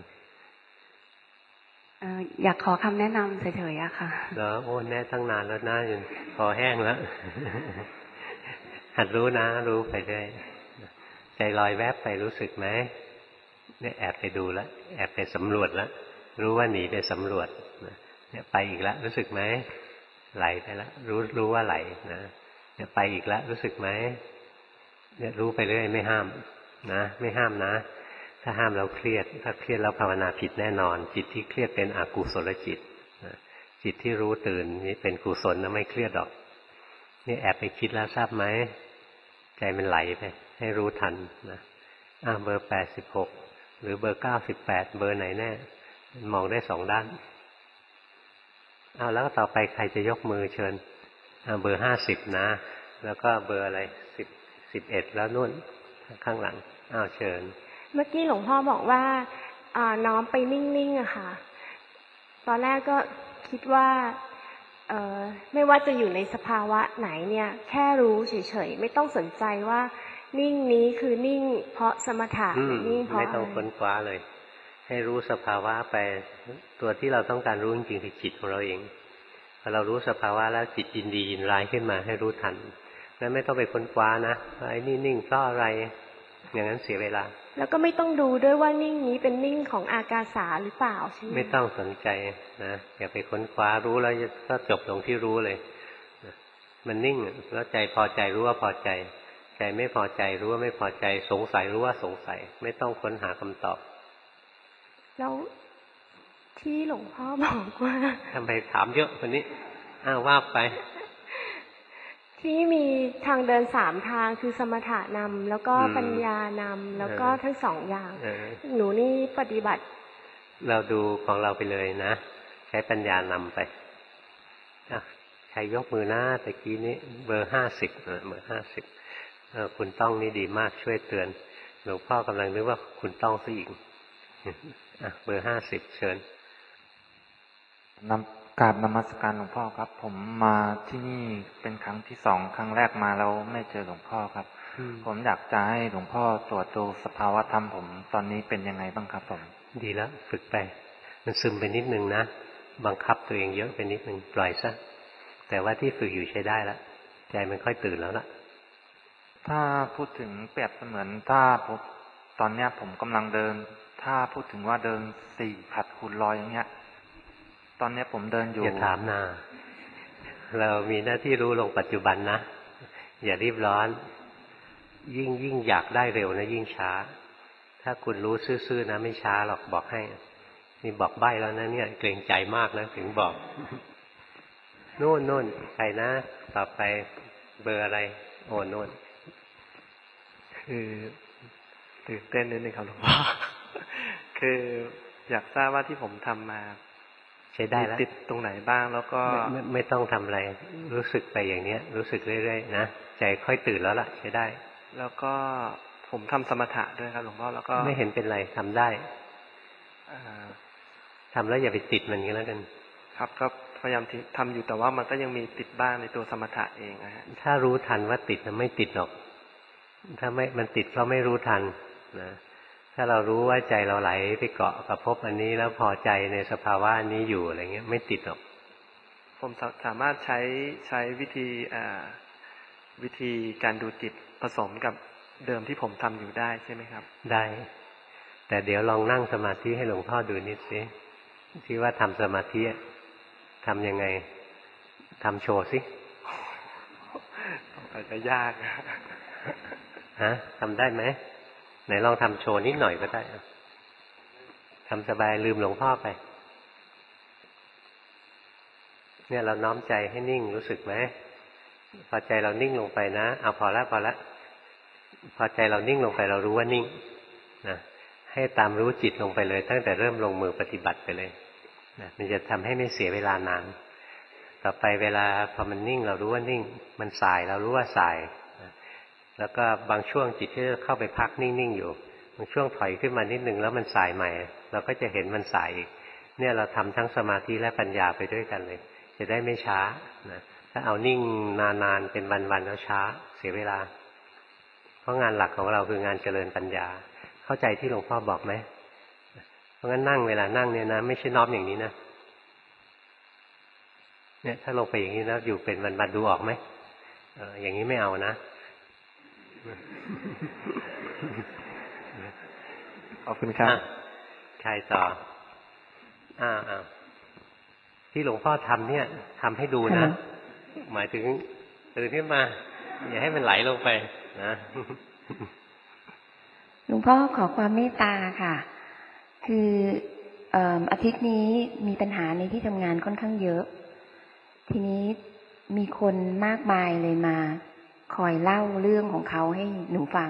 อยากขอคำแนะนำเฉยๆอะค่ะแล้วโอ้แน่ตั้งนานแล้วนะจนคอแห้งแล้วหัดรู้นะรู้ไปเรื่อยใจลอยแวบไปรู้สึกไหมเนี่ยแอบไปดูแล้วแอบไปสำรวจแล้วรู้ว่าหนีไปสำรวจเนี่ยไปอีกแล้วรู้สึกไหมไหลไปแล้วรู้รู้ว่าไหลนะเนี่ยไปอีกแล้วรู้สึกไหมเนี่ยรู้ไปเรื่อยไม่ห้ามนะไม่ห้ามนะถ้าห้ามเราเครียดถ้าเครียดแล้วภาวนาผิดแน่นอนจิตที่เครียดเป็นอกุศลจิตจิตที่รู้ตื่นนี่เป็นกุศลนะไม่เครียดหรอกนี่แอบไปคิดแล้วทราบไหมใจมันไหลไปให้รู้ทันนะอ่าเบอร์แปดสิบหกหรือเบอร์เก้าสิบแปดเบอร์ไหนแน่มองได้สองด้านเอาแล้วต่อไปใครจะยกมือเชิญอ่าเบอร์ห้าสิบนะแล้วก็เบอร์อะไรสิบสิบเอ็ดแล้วนู่นข้างหลังอ้าวเชิญเมื่อกี้หลวงพ่อบอกว่าน้อมไปนิ่งๆอะค่ะตอนแรกก็คิดว่าไม่ว่าจะอยู่ในสภาวะไหนเนี่ยแค่รู้เฉยๆไม่ต้องสนใจว่านิ่งนี้คือนิ่งเพราะสมถะหรือนิ่งเพราะไม่ต้องค้นคว้าเลยให้รู้สภาวะไปตัวที่เราต้องการรู้จริงๆคือจิตของเราเองพอเรารู้สภาวะแล้วจิตยินดียินร้ายขึ้นมาให้รู้ทันแล้วไม่ต้องไปค้นคว้านะไอ้นี่นิ่งเพราะอะไรอย่างนั้นเสียเวลาแล้วก็ไม่ต้องดูด้วยว่านิ่งนี้เป็นนิ่งของอากาสาหรือเปล่าใช่ไหมไม่ต้องสนใจนะอย่าไปค้นคว้ารู้แล้วก็จบลงที่รู้เลยมันนิ่งแล้วใจพอใจรู้ว่าพอใจใจไม่พอใจรู้ว่าไม่พอใจสงสัยรู้ว่าสงสัยไม่ต้องค้นหาคำตอบแล้วที่หลวงพ่อบอกว่าทำไมถามเยอะคนนี้อ้าวว่าไปที่มีทางเดินสามทางคือสมถะนำแล้วก็ปัญญานำแล้วก็ทั้งสองอย่างหนูนี่ปฏิบัติเราดูของเราไปเลยนะช้ปัญญานำไปใครยกมือหน้าตะกี้นี้เบอร์ห้าสิบเบอร์ห้าสิบคุณต้องนี่ดีมากช่วยเตือนหลวงพ่อกำลังนึกว่าคุณต้องซะอีกเบอร์ห้าสิบเชิญนำกราบนมัสการหลวงพ่อครับผมมาที่นี่เป็นครั้งที่สองครั้งแรกมาแล้วไม่เจอหลวงพ่อครับผมอยากจะให้หลวงพ่อตรวจดูสภาวะธรรมผมตอนนี้เป็นยังไงบ้างครับผมดีแล้วฝึกไปมันซึมไปนิดนึงนะบังคับตัวเองเยอะไปนิดนึงปล่อยซะแต่ว่าที่ฝึกอยู่ใช้ได้แล้วใจมันค่อยตื่นแล้วล่ะถ้าพูดถึงเปรียบเสมือนถ้าผมตอนเนี้ยผมกำลังเดินถ้าพูดถึงว่าเดินสี่ผัดคูณร้อยอย่างเงี้ยตอนนี้ผมเดินอยู่อย่าถามนาเรามีหน้าที่รู้ลงปัจจุบันนะอย่ารีบร้อนยิ่งยิ่งอยากได้เร็วนะยิ่งช้าถ้าคุณรู้ซื่อๆนะไม่ช้าหรอกบอกให้นี่บอกใบ้แล้วนะเนี่ยเกรงใจมากนะถึงบอกโน่นโน่นใครนะต่อไปเบอร์อะไรโอ้โน่นคือตื่นเต้นนิดนึงครับหลวงพ่อคืออยากทราบว่าที่ผมทำมาใช้ได้แล้วติดตรงไหนบ้างแล้วก็ไม่ไม่ต้องทำอะไรรู้สึกไปอย่างเนี้ยรู้สึกเรื่อยๆนะใจค่อยตื่นแล้วล่ะใช้ได้แล้วก็ผมทำสมถะด้วยครับหลวงพ่อแล้วก็ไม่เห็นเป็นไรทำได้ทำแล้วอย่าไปติดมันก็แล้วกันครับก็พยายามทำอยู่แต่ว่ามันก็ยังมีติดบ้างในตัวสมถะเองนะฮะถ้ารู้ทันว่าติดมันไม่ติดหรอกถ้าไม่มันติดเพราะไม่รู้ทันนะถ้าเรารู้ว่าใจเราไหลไปเกาะกับภพอันนี้แล้วพอใจในสภาวะอันนี้อยู่อะไรเงี้ยไม่ติดหรอกผมสามารถใช้ใช้วิธีอ่าวิธีการดูจิตผสมกับเดิมที่ผมทำอยู่ได้ใช่ไหมครับได้แต่เดี๋ยวลองนั่งสมาธิให้หลวงพ่อดูนิดสิที่ว่าทำสมาธิทำยังไงทำโชว์สิอาจจะยากฮะทำได้ไหมไหนลองทำโชว์นิดหน่อยก็ได้ทำสบายลืมหลวงพ่อไปเนี่ยเราน้อมใจให้นิ่งรู้สึกไหมพอใจเรานิ่งลงไปนะเอาพอละพอละพอใจเรานิ่งลงไปเรารู้ว่านิ่งนะให้ตามรู้จิตลงไปเลยตั้งแต่เริ่มลงมือปฏิบัติไปเลยนะมันจะทำให้ไม่เสียเวลานานต่อไปเวลาพอมันนิ่งเรารู้ว่านิ่งมันสายเรารู้ว่าสายแล้วก็บางช่วงจิตที่เข้าไปพักนิ่งๆอยู่บางช่วงถอยขึ้นมานิดนึงแล้วมันสายใหม่เราก็จะเห็นมันสายอีกเนี่ยเราทำทั้งสมาธิและปัญญาไปด้วยกันเลยจะได้ไม่ช้านะถ้าเอานิ่งนานๆเป็นวันๆแล้วช้าเสียเวลาเพราะงานหลักของเราคืองานเจริญปัญญาเข้าใจที่หลวงพ่อบอกไหมเพราะงั้นนั่งเวลานั่งเนี่ยนะไม่ใช่น้อมอย่างนี้นะเนี่ยถ้าลงไปอย่างนี้แล้วอยู่เป็นวันๆดูออกไหมเอออย่างนี้ไม่เอานะขอบคุณครับใครต่ออ่าอ่าที่หลวงพ่อทำเนี่ยทำให้ดูนะหมายถึงตื่นขึ้นมาอย่าให้มันไหลลงไปนะหลวงพ่อขอความเมตตาค่ะคืออาทิตย์นี้มีปัญหาในที่ทำงานค่อนข้างเยอะทีนี้มีคนมากมายเลยมาคอยเล่าเรื่องของเขาให้หนูฟัง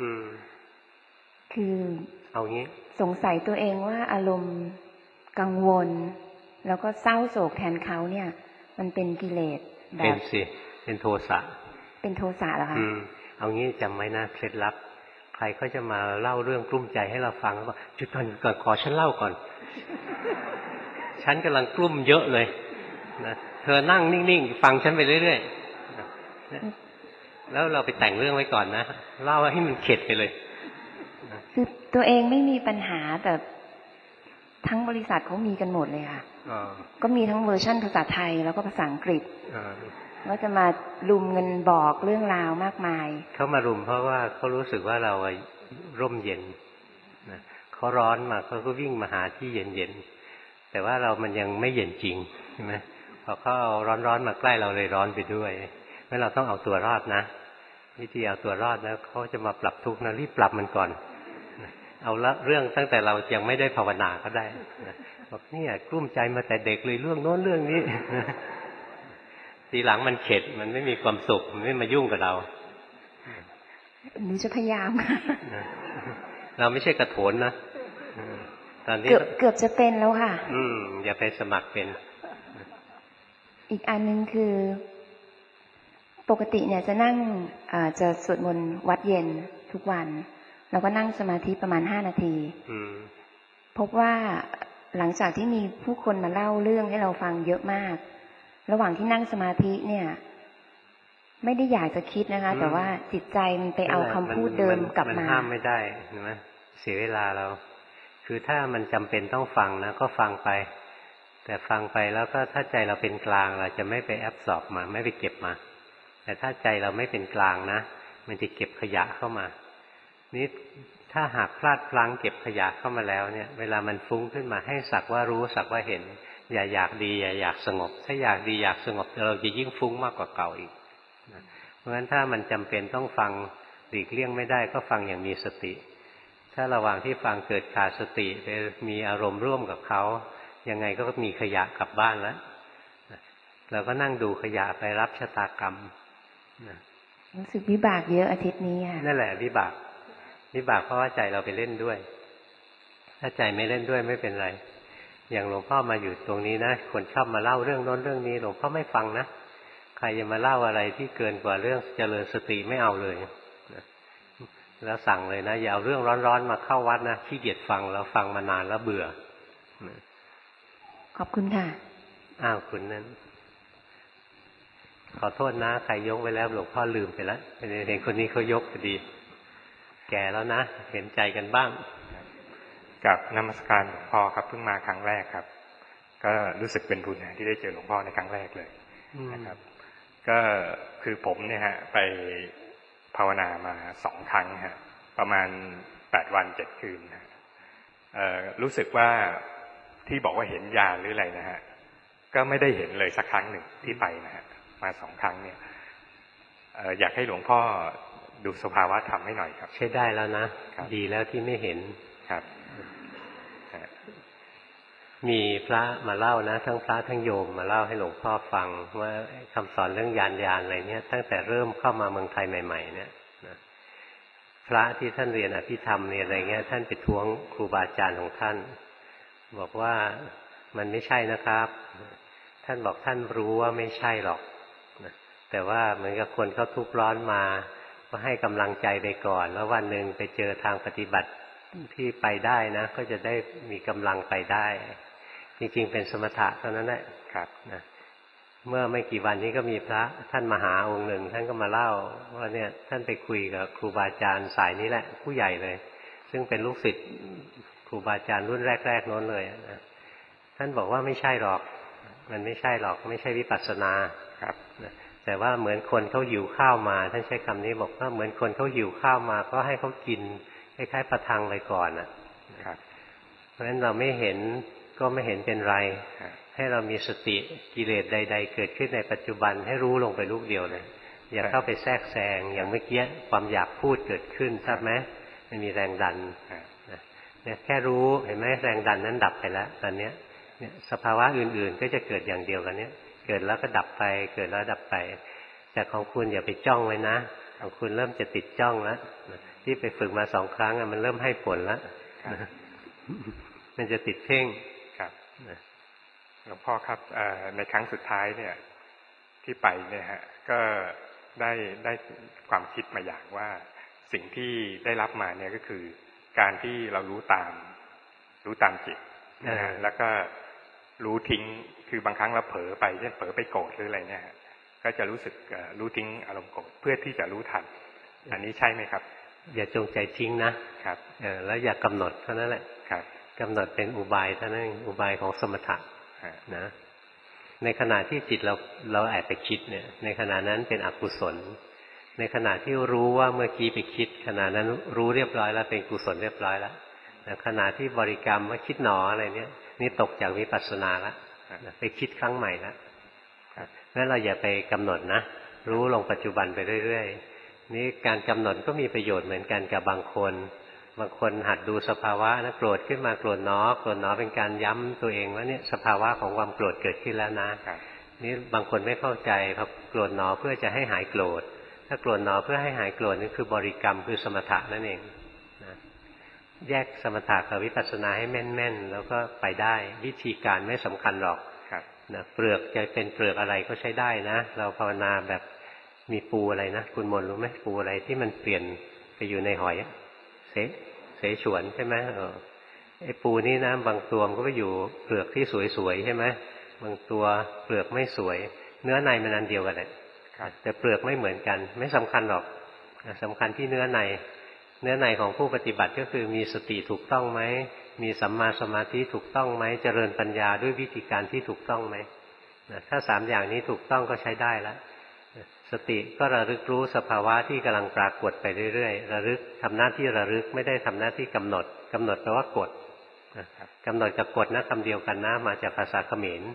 คือเอางี้สงสัยตัวเองว่าอารมณ์กังวลแล้วก็เศร้าโศกแทนเขาเนี่ยมันเป็นกิเลสแบบเป็นสิเป็นโทสะเป็นโทสะเหรอคะเอางี้จำไว้นะเคล็ดลับใครก็จะมาเล่าเรื่องกลุ้มใจให้เราฟังแล้วบอกจุดก่อนก่อนขอฉันเล่าก่อนฉันกำลังกลุ้มเยอะเลยนะเธอนั่งนิ่งๆฟังฉันไปเรื่อยๆแล้วเราไปแต่งเรื่องไว้ก่อนนะเล่าให้มันเข็ดไปเลยคือตัวเองไม่มีปัญหาแต่ทั้งบริษัทเขามีกันหมดเลยค่ะก็มีทั้งเวอร์ชั่นภาษาไทยแล้วก็ภาษาอังกฤษก็จะมารุมเงินบอกเรื่องราวมากมายเขามารุมเพราะว่าเขารู้สึกว่าเราร่มเย็นนะเขาร้อนมาเขาก็วิ่งมาหาที่เย็นๆแต่ว่าเรามันยังไม่เย็นจริงใช่ไหมพอเขาเอาร้อนๆมาใกล้เราเลยร้อนไปด้วยเพราะเราต้องเอาตัวรอดนะวิธีเอาตัวรอดแล้วเขาจะมาปรับทุกข์นะรีบปรับมันก่อนเอาละเรื่องตั้งแต่เรายังไม่ได้ภาวนาก็ได้บอกเนี่ยกลุ้มใจมาแต่เด็กเลยเรื่องโน้นเรื่องนี้ทีหลังมันเข็ดมันไม่มีความสุขมันไม่มายุ่งกับเราหนูจะพยายามค่ะเราไม่ใช่กระโถนนะตอนนี้เกือบเกือบจะเป็นแล้วค่ะอืมอย่าไปสมัครเป็นอีกอันนึงคือปกติเนี่ยจะนั่งจะสวดมนต์วัดเย็นทุกวันแล้วก็นั่งสมาธิประมาณห้านาทีพบว่าหลังจากที่มีผู้คนมาเล่าเรื่องให้เราฟังเยอะมากระหว่างที่นั่งสมาธิเนี่ยไม่ได้อยากจะคิดนะคะแต่ว่าจิตใจมันไปเอาคำพูดเดิมกลับมามันห้ามไม่ได้ใช่ไหมเสียเวลาเราคือถ้ามันจำเป็นต้องฟังนะก็ฟังไปแต่ฟังไปแล้วก็ถ้าใจเราเป็นกลางเราจะไม่ไปแอบสอบมาไม่ไปเก็บมาแต่ถ้าใจเราไม่เป็นกลางนะมันจะเก็บขยะเข้ามานี่ถ้าหากพลาดพลั้งเก็บขยะเข้ามาแล้วเนี่ยเวลามันฟุ้งขึ้นมาให้สักว่ารู้สักว่าเห็นอย่าอยากดีอย่าอยากสงบถ้าอยากดีอยากสงบเราจะยิ่งฟุ้งมากกว่าเก่าอีกเพราะฉะนั้นถ้ามันจำเป็นต้องฟังหลีกเลี่ยงไม่ได้ก็ฟังอย่างมีสติถ้าระหว่างที่ฟังเกิดขาดสติไปมีอารมณ์ร่วมกับเขายังไงก็มีขยะกลับบ้านแล้วเราก็นั่งดูขยะไปรับชะตากรรมรู้สึกวิบากเยอะอาทิตย์นี้ค่ะนั่นแหละวิบากวิบากเพราะว่าใจเราไปเล่นด้วยถ้าใจไม่เล่นด้วยไม่เป็นไรอย่างหลวงพ่อมาอยู่ตรงนี้นะคนชอบมาเล่าเรื่องโน้นเรื่องนี้หลวงพ่อไม่ฟังนะใครจะมาเล่าอะไรที่เกินกว่าเรื่องเจริญสติไม่เอาเลยแล้วสั่งเลยนะอย่าเอาเรื่องร้อนๆมาเข้าวัดนะขี้เกียจฟังแล้วฟังมานานแล้วเบื่อขอบคุณค่ะอ้าวคุณนั้นขอโทษนะใครยกไว้แล้วหลวงพ่อลืมไปแล้วเห็นคนนี้เขายกพอดีแก่แล้วนะเห็นใจกันบ้างกับนมัสการหลวงพ่อครับเพิ่งมาครั้งแรกครับก็รู้สึกเป็นบุญที่ได้เจอหลวงพ่อในครั้งแรกเลยนะครับก็คือผมเนี่ยฮะไปภาวนามาสองครั้งฮะประมาณแปดวันเจ็ดคืนฮะรู้สึกว่าที่บอกว่าเห็นญาณหรืออะไรนะฮะก็ไม่ได้เห็นเลยสักครั้งหนึ่งที่ไปนะฮะมาสองครั้งเนี่ยอยากให้หลวงพ่อดูสภาวะธรรมให้หน่อยครับใช้ได้แล้วนะดีแล้วที่ไม่เห็นครับมีพระมาเล่านะทั้งพระทั้งโยมมาเล่าให้หลวงพ่อฟังว่าคำสอนเรื่องญาณญาณอะไรเนี่ยตั้งแต่เริ่มเข้ามาเมืองไทยใหม่ๆเนี่ยพระที่ท่านเรียนอภิธรรมเนี่ยอะไรเงี้ยท่านไปท้วงครูบาอาจารย์ของท่านบอกว่ามันไม่ใช่นะครับท่านบอกท่านรู้ว่าไม่ใช่หรอกแต่ว่าเหมือนกับคนเขาทุกข์ร้อนมาก็ให้กำลังใจไปก่อนแล้ววันหนึ่งไปเจอทางปฏิบัติที่ไปได้นะก็จะได้มีกำลังไปได้จริงๆเป็นสมถะเท่านั้นแหละครับนะเมื่อไม่กี่วันนี้ก็มีพระท่านมหาองค์หนึ่งท่านก็มาเล่าว่าเนี่ยท่านไปคุยกับครูบาอาจารย์สายนี้แหละผู้ใหญ่เลยซึ่งเป็นลูกศิษย์ครูบาอาจารย์รุ่นแรกๆโน้นเลยนะท่านบอกว่าไม่ใช่หรอกมันไม่ใช่หรอกไม่ใช่วิปัสสนาครับนะแต่ว่าเหมือนคนเขาหิวข้าวมาท่านใช้คำนี้บอกว่าเหมือนคนเขาหิวข้าวมาก็ให้เขากินคล้ายๆประทังไปก่อนนะครับเพราะฉะนั้นเราไม่เห็นก็ไม่เห็นเป็นไรให้เรามีสติกิเลสใดๆเกิดขึ้นในปัจจุบันให้รู้ลงไปลูกเดียวเลยอย่าเข้าไปแทรกแซงอย่างเมื่อกี้ความอยากพูดเกิดขึ้นทราบไหมมันมีแรงดันเนี่ยแค่รู้เห็นไหมแรงดันนั้นดับไปแล้วตอนนี้เนี่ยสภาวะอื่นๆก็จะเกิดอย่างเดียวกันเนี้ยเกิดแล้วก็ดับไปเกิดแล้วดับไปแต่ของคุณอย่าไปจ้องไว้นะของคุณเริ่มจะติดจ้องแล้วที่ไปฝึกมาสองครั้งมันเริ่มให้ผลแล้วมันจะติดเพ่งครับหลวงพ่อครับในครั้งสุดท้ายเนี่ยที่ไปเนี่ยฮะก็ได้ได้ความคิดมาอย่างว่าสิ่งที่ได้รับมาเนี่ยก็คือการที่เรารู้ตามรู้ตามจิตนะฮะแล้วก็รู้ทิ้งคือบางครั้งเราเผลอไปเช่นเผลอไปโกรธหรืออะไรเนี่ยก็จะรู้สึกรู้ทิ้งอารมณ์โกรธเพื่อที่จะรู้ทันอันนี้ใช่ไหมครับอย่าจงใจทิ้งนะครับเออแล้วอย่ากำหนดเท่านั้นแหละครับกำหนดเป็นอุบายเท่านั้นอุบายของสมถะนะในขณะที่จิตเราเราแอบไปคิดเนี่ยในขณะนั้นเป็นอกุศลในขณะที่รู้ว่าเมื่อกี้ไปคิดขณะนั้นรู้เรียบร้อยแล้วเป็นกุศลเรียบร้อยแล้วขณะที่บริกรรมว่าคิดหนออะไรเนี่ยนี่ตกจากวิปัสสนาแล้วไปคิดครั้งใหม่แล้วงั้นเราอย่าไปกำหนดนะรู้ลงปัจจุบันไปเรื่อยๆนี่การกำหนดก็มีประโยชน์เหมือนกันกับบางคนบางคนหัดดูสภาวะนะโกรธขึ้นมาโกรธหนอโกรธหนอเป็นการย้ำตัวเองว่าเนี่ยสภาวะของความโกรธเกิดขึ้นแล้วนะนี่บางคนไม่เข้าใจพอโกรธหนอเพื่อจะให้หายโกรธถ้าโกรธหนอเพื่อให้หายโกรธนี่คือบริกรรมคือสมถะนั่นเองนะแยกสมถะกับวิปัสสนาให้แม่นๆแล้วก็ไปได้วิธีการไม่สำคัญหรอกนะเปลือกจะเป็นเปลือกอะไรก็ใช้ได้นะเราภาวนาแบบมีปูอะไรนะคุณมนรู้ไหมปูอะไรที่มันเปลี่ยนไปอยู่ในหอยเสเสฉวนใช่ไหมเออไอ้ปูนี่นะบางตัวมันก็ไปอยู่เปลือกที่สวยๆใช่ไหมบางตัวเปลือกไม่สวยเนื้อในมันอันเดียวกันแหละแต่เปลือกไม่เหมือนกันไม่สำคัญหรอกสำคัญที่เนื้อในเนื้อในของผู้ปฏิบัติก็คือมีสติถูกต้องไหมมีสัมมาสมาธิถูกต้องไหมเจริญปัญญาด้วยวิธีการที่ถูกต้องไหมถ้าสามอย่างนี้ถูกต้องก็ใช้ได้แล้วสติก็ระลึกรู้สภาวะที่กำลังปรากฏไปเรื่อยๆระลึกทำหน้าที่ระลึกไม่ได้ทำหน้าที่กำหนดกำหนดแปลว่ากดกำหนดกับกดนะคำเดียวกันนะมาจากภาษาเขมร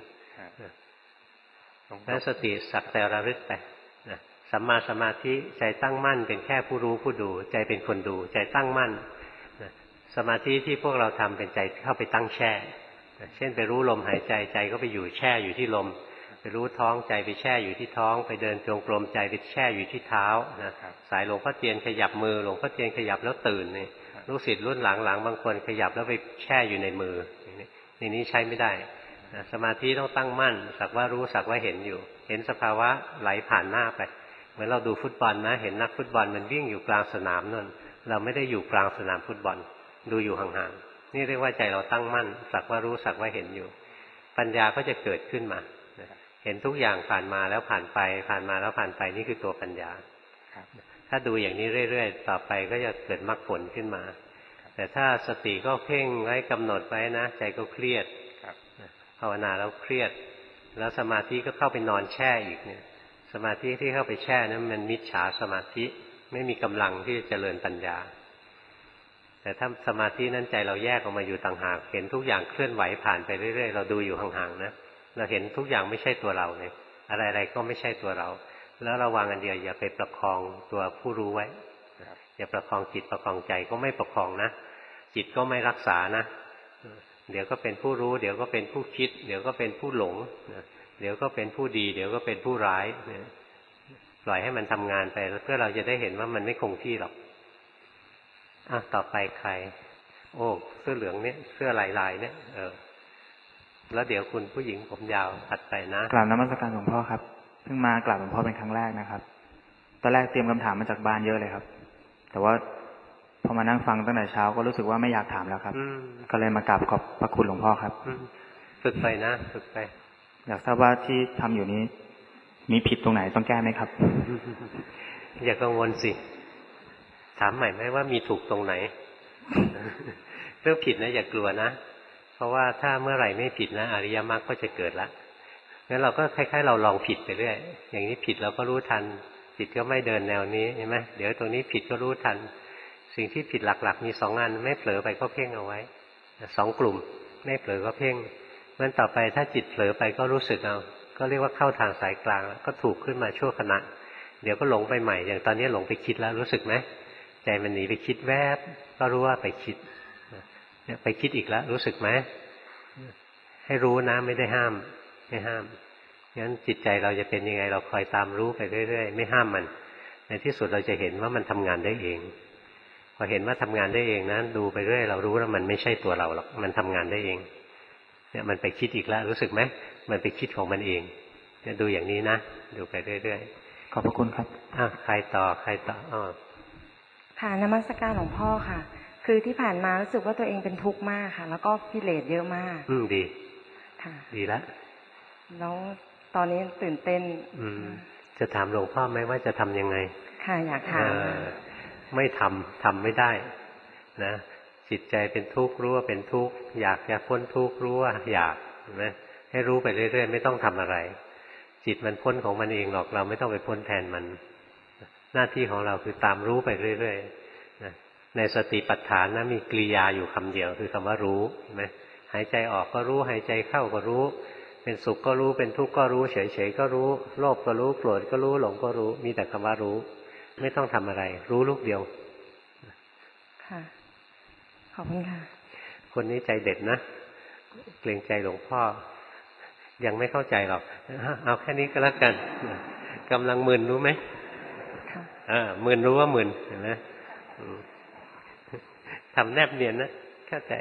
แล้วสติสักแต่ระลึกไปสัมมาสมาธิใจตั้งมั่นเป็นแค่ผู้รู้ผู้ดูใจเป็นคนดูใจตั้งมั่นสมาธิที่พวกเราทำเป็นใจเข้าไปตั้งแช่เช่นไปรู้ลมหายใจใจก็ไปอยู่แช่อยู่ที่ลมไปรู้ท้องใจไปแช่อยู่ที่ท้องไปเดินจงกรมใจไปแช่อยู่ที่เท้านะสายหลวงพ่อเทียนขยับมือหลวงพ่อเทียนขยับแล้วตื่นนี่ลูกศิษย์รุ่นหลังๆบางคนขยับแล้วไปแช่อยู่ในมือในนี้ใช้ไม่ได้สมาธิต้องตั้งมั่นสักว่ารู้สักว่าเห็นอยู่เห็นสภาวะไหลผ่านหน้าไปเหมือนเราดูฟุตบอลนะเห็นนักฟุตบอลมันวิ่งอยู่กลางสนามนั่นเราไม่ได้อยู่กลางสนามฟุตบอลดูอยู่ห่างๆนี่เรียกว่าใจเราตั้งมั่นสักว่ารู้สักว่าเห็นอยู่ปัญญาก็จะเกิดขึ้นมาเห็นทุกอย่างผ่านมาแล้วผ่านไปผ่านมาแล้วผ่านไปนี่คือตัวปัญญาถ้าดูอย่างนี้เรื่อยๆต่อไปก็จะเกิดมรรคผลขึ้นมาแต่ถ้าสติก็เพ่งไว้กำหนดไว้นะใจก็เครียดภาวนาแล้วเครียดแล้วสมาธิก็เข้าไปนอนแช่อีกเนี่ยสมาธิที่เข้าไปแช่นั้นมันมิจฉาสมาธิไม่มีกำลังที่จะเจริญปัญญาแต่ถ้าสมาธินั้นใจเราแยกออกมาอยู่ต่างหากเห็นทุกอย่างเคลื่อนไหวผ่านไปเรื่อยๆเราดูอยู่ห่างๆนะเราเห็นทุกอย่างไม่ใช่ตัวเราเลยอะไรๆก็ไม่ใช่ตัวเราแล้วระวังอันเดียวอย่าไปประคองตัวผู้รู้ไว้อย่าประคองจิตประคองใจก็ไม่ประคองนะจิตก็ไม่รักษานะเดี๋ยวก็เป็นผู้รู้เดี๋ยวก็เป็นผู้คิดเดี๋ยวก็เป็นผู้หลงเดี๋ยวก็เป็นผู้ดีเดี๋ยวก็เป็นผู้ร้ายปล่อยให้มันทำงานไปเพื่อเราจะได้เห็นว่ามันไม่คงที่หรอกอ่ะต่อไปใครโอ้เสื้อเหลืองเนี่ยเสื้อลายๆเนี่ยเออแล้วเดี๋ยวคุณผู้หญิงผมยาวถัดไปนะกราบนมัสการหลวงพ่อครับเพิ่งมากราบหลวงพ่อเป็นครั้งแรกนะครับตอนแรกเตรียมคำถามมาจากบ้านเยอะเลยครับแต่ว่าพอมานั่งฟังตั้งแต่เช้าก็รู้สึกว่าไม่อยากถามแล้วครับก็เลยมากราบขอบพระคุณหลวงพ่อครับฝึกไปนะฝึกไปอยากทราบว่าที่ทำอยู่นี้มีผิดตรงไหนต้องแก้ไหมครับอย่ากังวลสิถามใหม่ไหมว่ามีถูกตรงไหน เรื่องผิดนะอย่ากลัวนะเพราะว่าถ้าเมื่อไหร่ไม่ผิดนะอริยมรรคก็จะเกิดละงั้นเราก็คล้ายๆเราลองผิดไปเรื่อยอย่างนี้ผิดเราก็รู้ทันผิดก็ไม่เดินแนวนี้เห็นไหมเดี๋ยวตรงนี้ผิดก็รู้ทันสิ่งที่ผิดหลักๆมีสองอันไม่เผลอไปก็เพ่งเอาไว้สองกลุ่มไม่เผลอก็เพ่งเพราะฉะนั้นต่อไปถ้าจิตเผลอไปก็รู้สึกเอาก็เรียกว่าเข้าทางสายกลางก็ถูกขึ้นมาชั่วขณะเดี๋ยวก็หลงไปใหม่อย่างตอนนี้หลงไปคิดแล้วรู้สึกไหมใจมันหนีไปคิดแวบก็รู้ว่าไปคิดเนี่ยไปคิดอีกแล้วรู้สึกไหมให้รู้นะไม่ได้ห้ามไม่ห้ามงั้นจิตใจเราจะเป็นยังไงเราคอยตามรู้ไปเรื่อยๆไม่ห้ามมันในที่สุดเราจะเห็นว่ามันทำงานได้เองพอเห็นว่าทำงานได้เองนะดูไปเรื่อยเรารู้ว่ามันไม่ใช่ตัวเราหรอกมันทำงานได้เองเนี่ยมันไปคิดอีกแล้วรู้สึกไหมมันไปคิดของมันเองเนี่ยดูอย่างนี้นะดูไปเรื่อยๆขอบพระคุณครับอ่ะใครต่อใครต่ออ๋อค่ะนมัสการหลวงพ่อค่ะคือที่ผ่านมารู้สึกว่าตัวเองเป็นทุกข์มากค่ะแล้วก็กิเลสเยอะมากอืมดีค่ะดีแล้วแล้วตอนนี้ตื่นเต้นอืมจะถามหลวงพ่อไหมว่าจะทำยังไงค่ะอยากถามไม่ทำทำไม่ได้นะจิตใจเป็นทุกข์รู้ว่าเป็นทุกข์อยากจะพ้นทุกข์รู้ว่าอยากนะให้รู้ไปเรื่อยๆไม่ต้องทำอะไรจิตมันพ้นของมันเองหรอกเราไม่ต้องไปพ้นแทนมันหน้าที่ของเราคือตามรู้ไปเรื่อยๆนะในสติปัฏฐานนะมีกริยาอยู่คำเดียวคือคำว่ารู้เห็นไหมหายใจออกก็รู้หายใจเข้าก็รู้เป็นสุขก็รู้เป็นทุกข์ก็รู้เฉยๆก็รู้โลภก็รู้โกรธก็รู้หลงก็รู้มีแต่คำว่ารู้ไม่ต้องทำอะไรรู้ลูกเดียวค่ะขอบคุณค่ะคนนี้ใจเด็ดนะเกรงใจหลวงพ่อยังไม่เข้าใจหรอกเอาแค่นี้ก็แล้วกันกำลังมึนรู้ไหมค่ะอ่ามึนรู้ว่ามึนเห็นไหมทำแนบเนียนนะเข้าใจ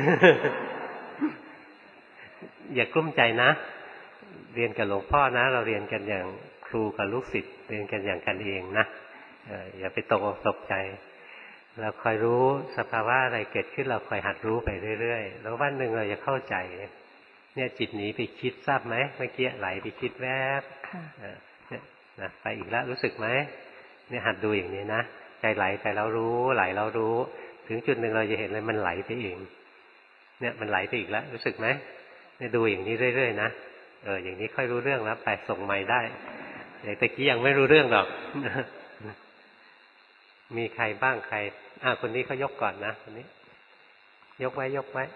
อย่ากลุ้มใจนะเรียนกับหลวงพ่อนะเราเรียนกันอย่างครูกับลูกศิษย์เรียนกันอย่างกันเองนะอย่าไปตกตกใจเราคอยรู้สภาวะอะไรเกิดขึ้นเราคอยหัดรู้ไปเรื่อยๆแล้ววันหนึ่งเราจะเข้าใจเนี่ยจิตหนีไปคิดทราบไหมเมื่อกี้ไหลไปคิดแวบเนี่ยนะไปอีกแล้วรู้สึกไหมเนี่ยหัดดูอย่างนี้นะใจไหลไปแล้วรู้ไหลแล้วรู้ถึงจุดหนึ่งเราจะเห็นเลยมันไหลไปเองเนี่ยมันไหลไปอีกแล้วรู้สึกไหมเนี่ยดูอย่างนี้เรื่อยๆนะเอออย่างนี้ค่อยรู้เรื่องแล้วไปส่งไม้ได้อย่างตะกี้ยังไม่รู้เรื่องหรอก มีใครบ้างใครอ่าคนนี้เขายกก่อนนะคนนี้ยกไว้ยกไว้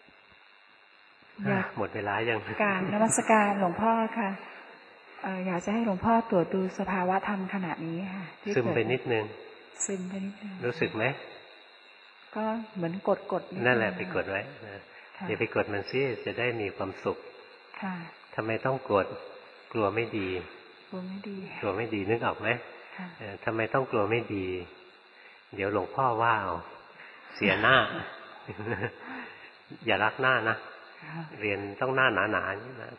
หมดเวลายังการนมัสการหลวงพ่อค่ะเอ่ออยากจะให้หลวงพ่อตรวจดูสภาวะธรรมขณะนี้ค่ะซึมไปนิดนึงซึมไปนิดนึงรู้สึกไหมก็เหมือนกดกดนั่นแหละไปกดไว้อย่าไปกดมันซิจะได้มีความสุขค่ะทำไมต้องกดกลัวไม่ดีกลัวไม่ดีกลัวไม่ดีนึกออกไหมทำไมต้องกลัวไม่ดีเดี๋ยวหลวงพ่อว่าเอาเสียหน้า อย่ารักหน้านะเรียนต้องหน้าหนาๆนี่นะ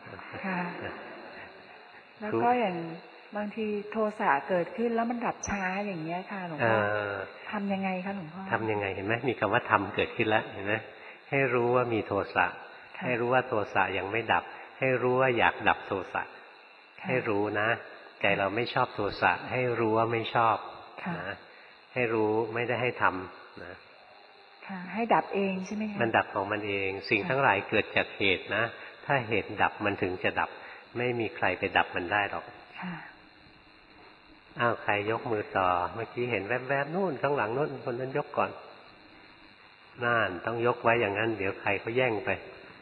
แล้วก็อย่างบางทีโทสะเกิดขึ้นแล้วมันดับช้าอย่างเงี้ยค่ะหลวงพ่อทำยังไงคะหลวงพ่อทำยังไงเห็นไหมมีคำว่าทำเกิดขึ้นแล้วเห็นไหมให้รู้ว่ามีโทสะให้รู้ว่าโทสะยังไม่ดับให้รู้ว่าอยากดับโทสะให้รู้นะใจเราไม่ชอบโทสะให้รู้ว่าไม่ชอบนะให้รู้ไม่ได้ให้ทำนะค่ะให้ดับเองใช่ไหมคะมันดับของมันเองสิ่งทั้งหลายเกิดจากเหตุนะถ้าเหตุดับมันถึงจะดับไม่มีใครไปดับมันได้หรอกค่ะอ้าวใครยกมือต่อเมื่อกี้เห็นแวบๆนู่นข้างหลังนู่นคนนั้นยกก่อนน่านต้องยกไว้อย่างนั้นเดี๋ยวใครเขาแย่งไป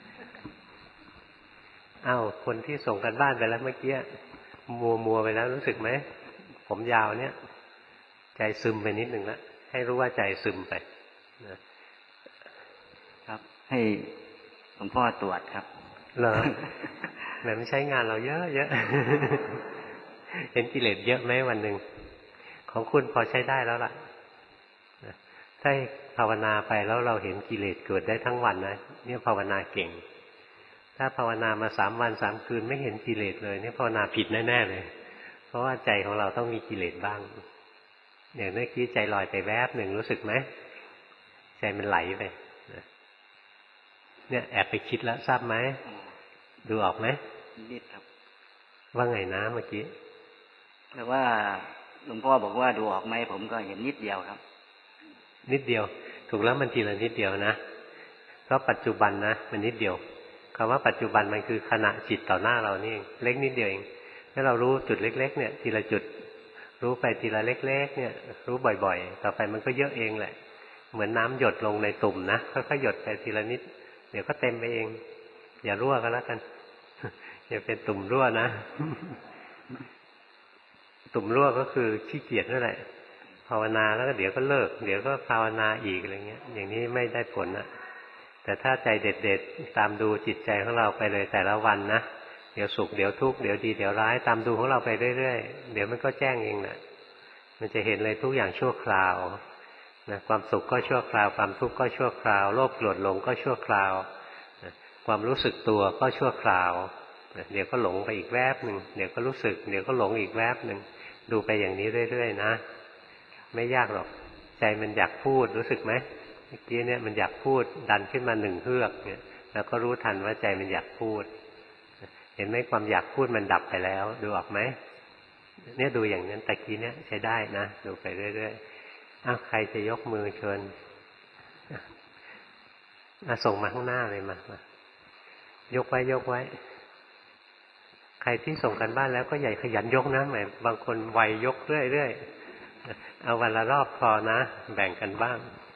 อ้าวคนที่ส่งกันบ้านไปแล้วเมื่อกี้มัวมัวไปแล้วรู้สึกไหมผมยาวเนี่ยใจซึมไปนิดหนึ่งแล้วให้รู้ว่าใจซึมไปนะครับให้หลวงพ่อตรวจครับเหรอแหมมันใช้งานเราเยอะเยอะ เห็นกิเลสเยอะไหมวันหนึ่งของคุณพอใช้ได้แล้วล่ะถ้าภาวนาไปแล้วเราเห็นกิเลสเกิดได้ทั้งวันนะเนี่ยภาวนาเก่งถ้าภาวนามาสามวันสามคืนไม่เห็นกิเลสเลยเนี่ยภาวนาผิดแน่ๆเลยเพราะว่าใจของเราต้องมีกิเลสบ้างอย่างเมื่อกี้ใจลอยไปแวบหนึ่งรู้สึกไหมใจมันไหลไปเนี่ยแอบไปคิดแล้วทราบไหมดูออกไหมนิดครับว่าไงนะเมื่อกี้แต่ว่าหลวงพ่อบอกว่าดูออกไหมผมก็เห็นนิดเดียวครับนิดเดียวถูกแล้วมันทีละนิดเดียวนะเพราะปัจจุบันนะมันนิดเดียวคำว่าปัจจุบันมันคือขณะจิตต่อหน้าเรานี่เองเล็กนิดเดียวเองถ้าเรารู้จุดเล็กๆเนี่ยทีละจุดรู้ไปทีละเล็กๆเนี่ยรู้บ่อยๆต่อไปมันก็เยอะเองแหละเหมือนน้ำหยดลงในตุ่มนะค่อยๆหยดไปทีละนิดเดี๋ยวก็เต็มไปเองอย่ารั่วก็แล้วกันอย่าเป็นตุ่มรั่วนะ ตุ่มรั่วก็คือขี้เกียจนั่นแหละภาวนาแล้วก็เดี๋ยวก็เลิกเดี๋ยวก็ภาวนาอีกอะไรเงี้ยอย่างนี้ไม่ได้ผลนะแต่ถ้าใจเด็ดๆตามดูจิตใจของเราไปเลยแต่ละวันนะเดี๋ยวสุขเดี๋ยวทุกข์เดี๋ยวดีเดี๋ยวร้ายตามดูของเราไปเรื่อยๆเดี๋ยวมันก็แจ้งเองนะมันจะเห็นเลยทุกอย่างชั่วคราวนะความสุขก็ชั่วคราวความทุกข์ก็ชั่วคราวโลภโกรธหลงก็ชั่วคราวนะความรู้สึกตัวก็ชั่วคราวนะเดี๋ยวก็หลงไปอีกแวบหนึ่งเดี๋ยวก็รู้สึกเดี๋ยวก็หลงอีกแวบหนึ่งดูไปอย่างนี้เรื่อยๆนะไม่ยากหรอกใจมันอยากพูดรู้สึกไหมเมื่อกี้เนี่ยมันอยากพูดดันขึ้นมาหนึ่งเฮือกเนี่ยแล้วก็รู้ทันว่าใจมันอยากพูดเห็นไหมความอยากพูดมันดับไปแล้วดูออกไหมเนี่ยดูอย่างนั้นตะกี้เนี่ยใช้ได้นะดูไปเรื่อยๆอ้าวใครจะยกมือเชิญมาส่งมาข้างหน้าเลยมามายกไว้ยกไว้ใครที่ส่งกันบ้านแล้วก็ใหญ่ขยันยกนะแหมบางคนไวยกเรื่อยๆเอาวันละรอบพอนะแบ่งกันบ้าง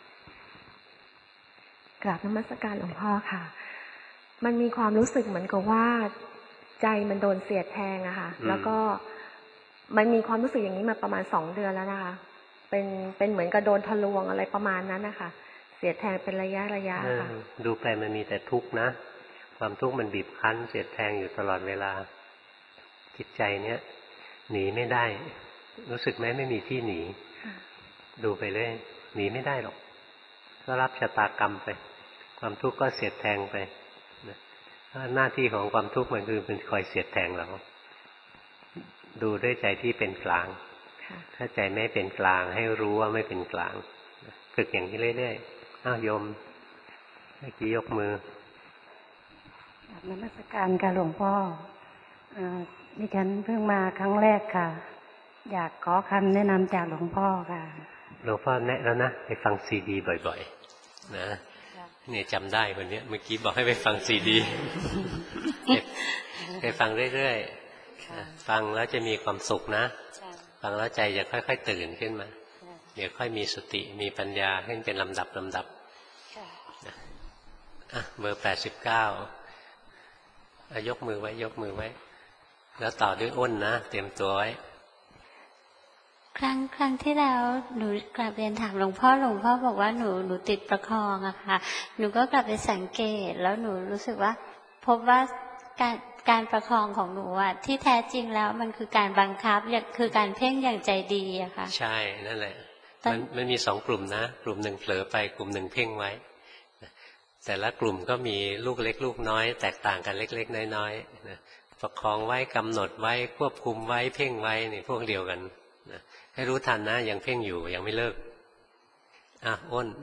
กราบนมัสการหลวงพ่อค่ะมันมีความรู้สึกเหมือนกับว่าใจมันโดนเสียดแทงอะค่ะแล้วก็มันมีความรู้สึกอย่างนี้มาประมาณสองเดือนแล้วนะคะเป็นเป็นเหมือนกับโดนทะลวงอะไรประมาณนั้นนะคะเสียดแทงเป็นระยะระยะค่ะดูไปมันมีแต่ทุกข์นะความทุกข์มันบีบคั้นเสียดแทงอยู่ตลอดเวลาจิตใจเนี้ยหนีไม่ได้รู้สึกไหมไม่มีที่หนีดูไปเลยหนีไม่ได้หรอกก็รับชะตากรรมไปความทุกข์ก็เสียดแทงไปนะหน้าที่ของความทุกข์มันคือเป็นคอยเสียดแทงเราดูด้วยใจที่เป็นกลางถ้าใจไม่เป็นกลางให้รู้ว่าไม่เป็นกลางฝึกอย่างนี้เรื่อยๆอ้าวโยมเมื่อกี้ยกมือนมัสการค่ะหลวงพ่อดิฉันเพิ่งมาครั้งแรกค่ะอยากขอคำแนะนำจากหลวงพ่อค่ะหลวงพ่อแนะแล้วนะไปฟังซีดีบ่อยๆนะเนี่ยจำได้คนนี้เมื่อกี้บอกให้ไปฟังซีดีไปฟังเรื่อยๆฟังแล้วจะมีความสุขนะฟังแล้วใจจะค่อยๆตื่นขึ้นมาเดี๋ยวค่อยมีสติมีปัญญาขึ้นเป็นลำดับลำดับอ่ะเบอร์แปดสิบเก้ายกมือไว้ยกมือไว้แล้วต่อด้วยอ้นนะเตรียมตัวไว้ครั้งครั้งที่แล้วหนูกลับเรียนถามหลวงพ่อหลวงพ่อบอกว่าหนูหนูติดประคองอะค่ะหนูก็กลับไปสังเกตแล้วหนูรู้สึกว่าพบว่าการการประคองของหนูอะที่แท้จริงแล้วมันคือการบังคับคือการเพ่งอย่างใจดีอะค่ะใช่นั่นแหละมันมันมีสองกลุ่มนะกลุ่มหนึ่งเผลอไปกลุ่มหนึ่งเพ่งไว้แต่ละกลุ่มก็มีลูกเล็กลูกน้อยแตกต่างกันเล็กๆน้อยๆนะประคองไว้กำหนดไว้ควบคุมไว้เพ่งไว้นี่พวกเดียวกันนะให้รู้ทันนะยังเพ่งอยู่ยังไม่เลิกอ่ะอ้น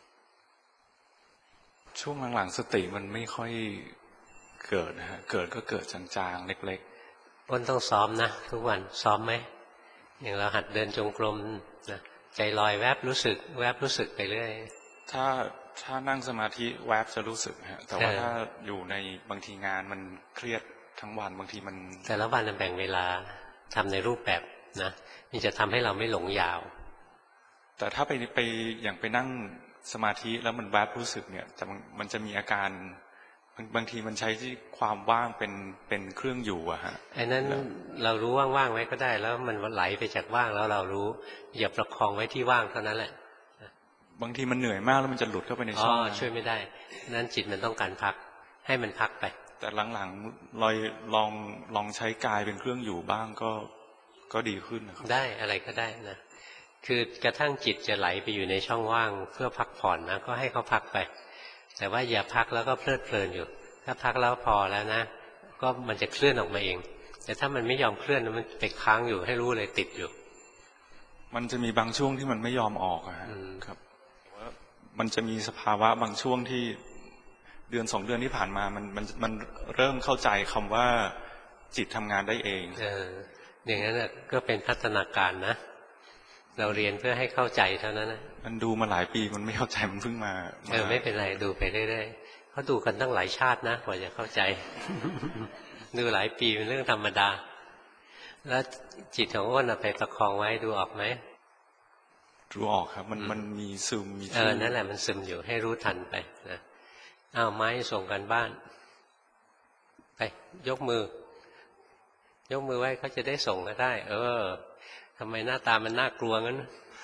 ช่วงหลังๆสติมันไม่ค่อยเกิดนะฮะเกิดก็เกิดจางๆเล็กๆอ้นต้องซ้อมนะทุกวันซ้อมไหมอย่างเราหัดเดินจงกรมนะใจลอยแวบรู้สึกแวบรู้สึกไปเรื่อยถ้าถ้านั่งสมาธิแวบจะรู้สึกฮะแต่ว่าถ้าอยู่ในบางทีงานมันเครียดทั้งวันบางทีมันแต่ละวันมันแบ่งเวลาทำในรูปแบบนะนี่จะทำให้เราไม่หลงยาวแต่ถ้าไปไปอย่างไปนั่งสมาธิแล้วมันแวบรู้สึกเนี่ยแต่มันจะมีอาการบางทีมันใช้ที่ความว่างเป็นเป็นเครื่องอยู่อะฮะไอ้นั้นเรารู้ว่างๆไว้ก็ได้แล้วมันไหลไปจากว่างแล้วเรารู้อย่าประคองไว้ที่ว่างเท่านั้นแหละบางทีมันเหนื่อยมากแล้วมันจะหลุดเข้าไปในช่องอ๋อช่วยไม่ได้นั้นจิตมันต้องการพักให้มันพักไปแต่หลังๆลอยลองลองใช้กายเป็นเครื่องอยู่บ้างก็ก็ดีขึ้นนะครับได้อะไรก็ได้นะคือกระทั่งจิตจะไหลไปอยู่ในช่องว่างเพื่อพักผ่อนนะก็ให้เขาพักไปแต่ว่าอย่าพักแล้วก็เพลิดเพลินอยู่ถ้าพักแล้วพอแล้วนะก็มันจะเคลื่อนออกมาเองแต่ถ้ามันไม่ยอมเคลื่อนมันไปค้างอยู่ให้รู้เลยติดอยู่มันจะมีบางช่วงที่มันไม่ยอมออกครับว่ามันจะมีสภาวะบางช่วงที่เดือนสองเดือนที่ผ่านมามันมันมันเริ่มเข้าใจคำว่าจิตทำงานได้เองเอออย่างนั้นก็เป็นพัฒนาการนะเราเรียนเพื่อให้เข้าใจเท่านั้นนะมันดูมาหลายปีมันไม่เข้าใจมันเพิ่งมาเออไม่เป็นไรดูไปเรื่อยๆเขาดูกันตั้งหลายชาตินะกว่าจะเข้าใจ ดูหลายปีเป็นเรื่องธรรมดาแล้วจิตของอ้นไปประคองไว้ดูออกไหมดูออกครับมันมันมีซึมมีเออนั่นแหละมันซึมอยู่ให้รู้ทันไปนะอ้าวไม้ส่งกันบ้านไปยกมือยกมือไว้เขาจะได้ส่งก็ได้เออทำไมหน้าตามันน่ากลัวงั้น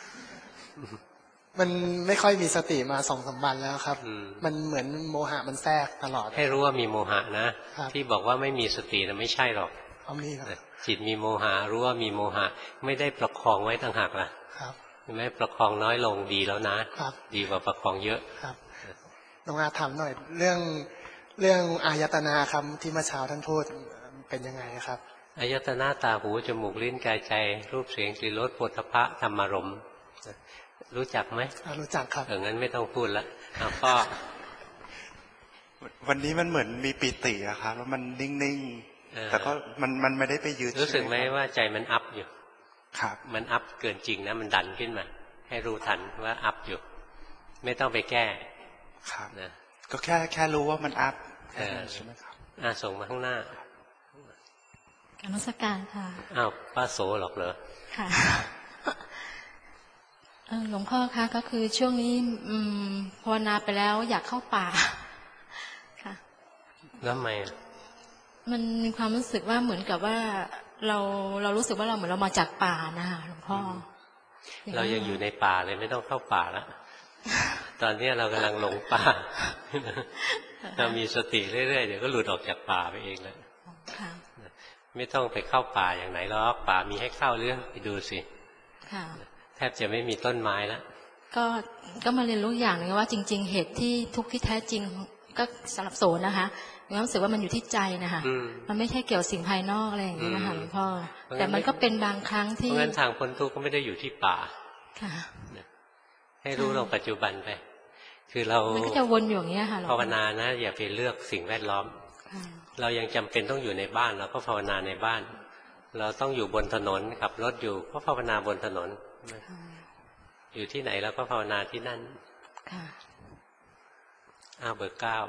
มันไม่ค่อยมีสติมาสองสามวันแล้วครับมันเหมือนโมหะมันแทรกตลอดให้รู้ว่ามีโมหะนะที่บอกว่าไม่มีสตินะไม่ใช่หรอกเอามีครับจิตมีโมหะรู้ว่ามีโมหะไม่ได้ประคองไว้ต่างหากล่ะครับไม่ประคองน้อยลงดีแล้วนะดีกว่าประคองเยอะครับลองอาถามหน่อยเรื่องเรื่องอายตนาครับที่เมื่อเช้าท่านพูดเป็นยังไงครับอายตนะตาหูจมูกลิ้นกายใจรูปเสียงกลิ่นรสโผฏฐัพพะธรรมารมณ์รู้จักไหมรู้จักครับเอองั้นไม่ต้องพูดละพ่อวันนี้มันเหมือนมีปิติอะครับแล้วมันนิ่งๆแต่ก็มันมันไม่ได้ไปยึดรู้สึกไหมว่าใจมันอัพอยู่ครับมันอัพเกินจริงนะมันดันขึ้นมาให้รู้ทันว่าอัพอยู่ไม่ต้องไปแก้ครับนะก็แค่แค่รู้ว่ามันอัพใช่ไหมครับอ่าส่งมาข้างหน้าการนมัสการค่ะอ้าวป้าโสหรอกเหรอค่ะหลวงพ่อคะก็คือช่วงนี้ภาวนาไปแล้วอยากเข้าป่าค่ะแล้วทำไมมันมีความรู้สึกว่าเหมือนกับว่าเราเรารู้สึกว่าเราเหมือนเรามาจากป่านะคะหลวงพ่อเรายังอยู่ในป่าเลยไม่ต้องเข้าป่าแล้วตอนนี้เรากำลังหลงป่าเรามีสติเรื่อยๆเดี๋ยวก็หลุดออกจากป่าไปเองแล้วไม่ต้องไปเข้าป่าอย่างไหนหรอกป่ามีให้เข้าเรื่องไปดูสิแทบจะไม่มีต้นไม้แล้วก็ก็มาเรียนรู้อย่างหนึ่งว่าจริงๆเหตุที่ทุกข์ที่แท้จริงก็สำหรับโสนะคะมีความรู้สึกว่ามันอยู่ที่ใจนะคะมันไม่ใช่เกี่ยวสิ่งภายนอกอะไรอย่างนี้นะคะหลวงพ่อแต่มันก็เป็นบางครั้งที่เพราะงั้นทางพ้นทุกข์ก็ไม่ได้อยู่ที่ป่าค่ะให้รู้ลงปัจจุบันไปคือเรามันก็จะวนอยู่อย่างนี้ค่ะภาวนานะอย่าไปเลือกสิ่งแวดล้อมเรายังจำเป็นต้องอยู่ในบ้านเราก็ภาวนาในบ้านเราต้องอยู่บนถนนขับรถอยู่ก็ภาวนาบนถนนอยู่ที่ไหนแล้วก็ภาวนาที่นั่นอ้าวเบอร์เก้า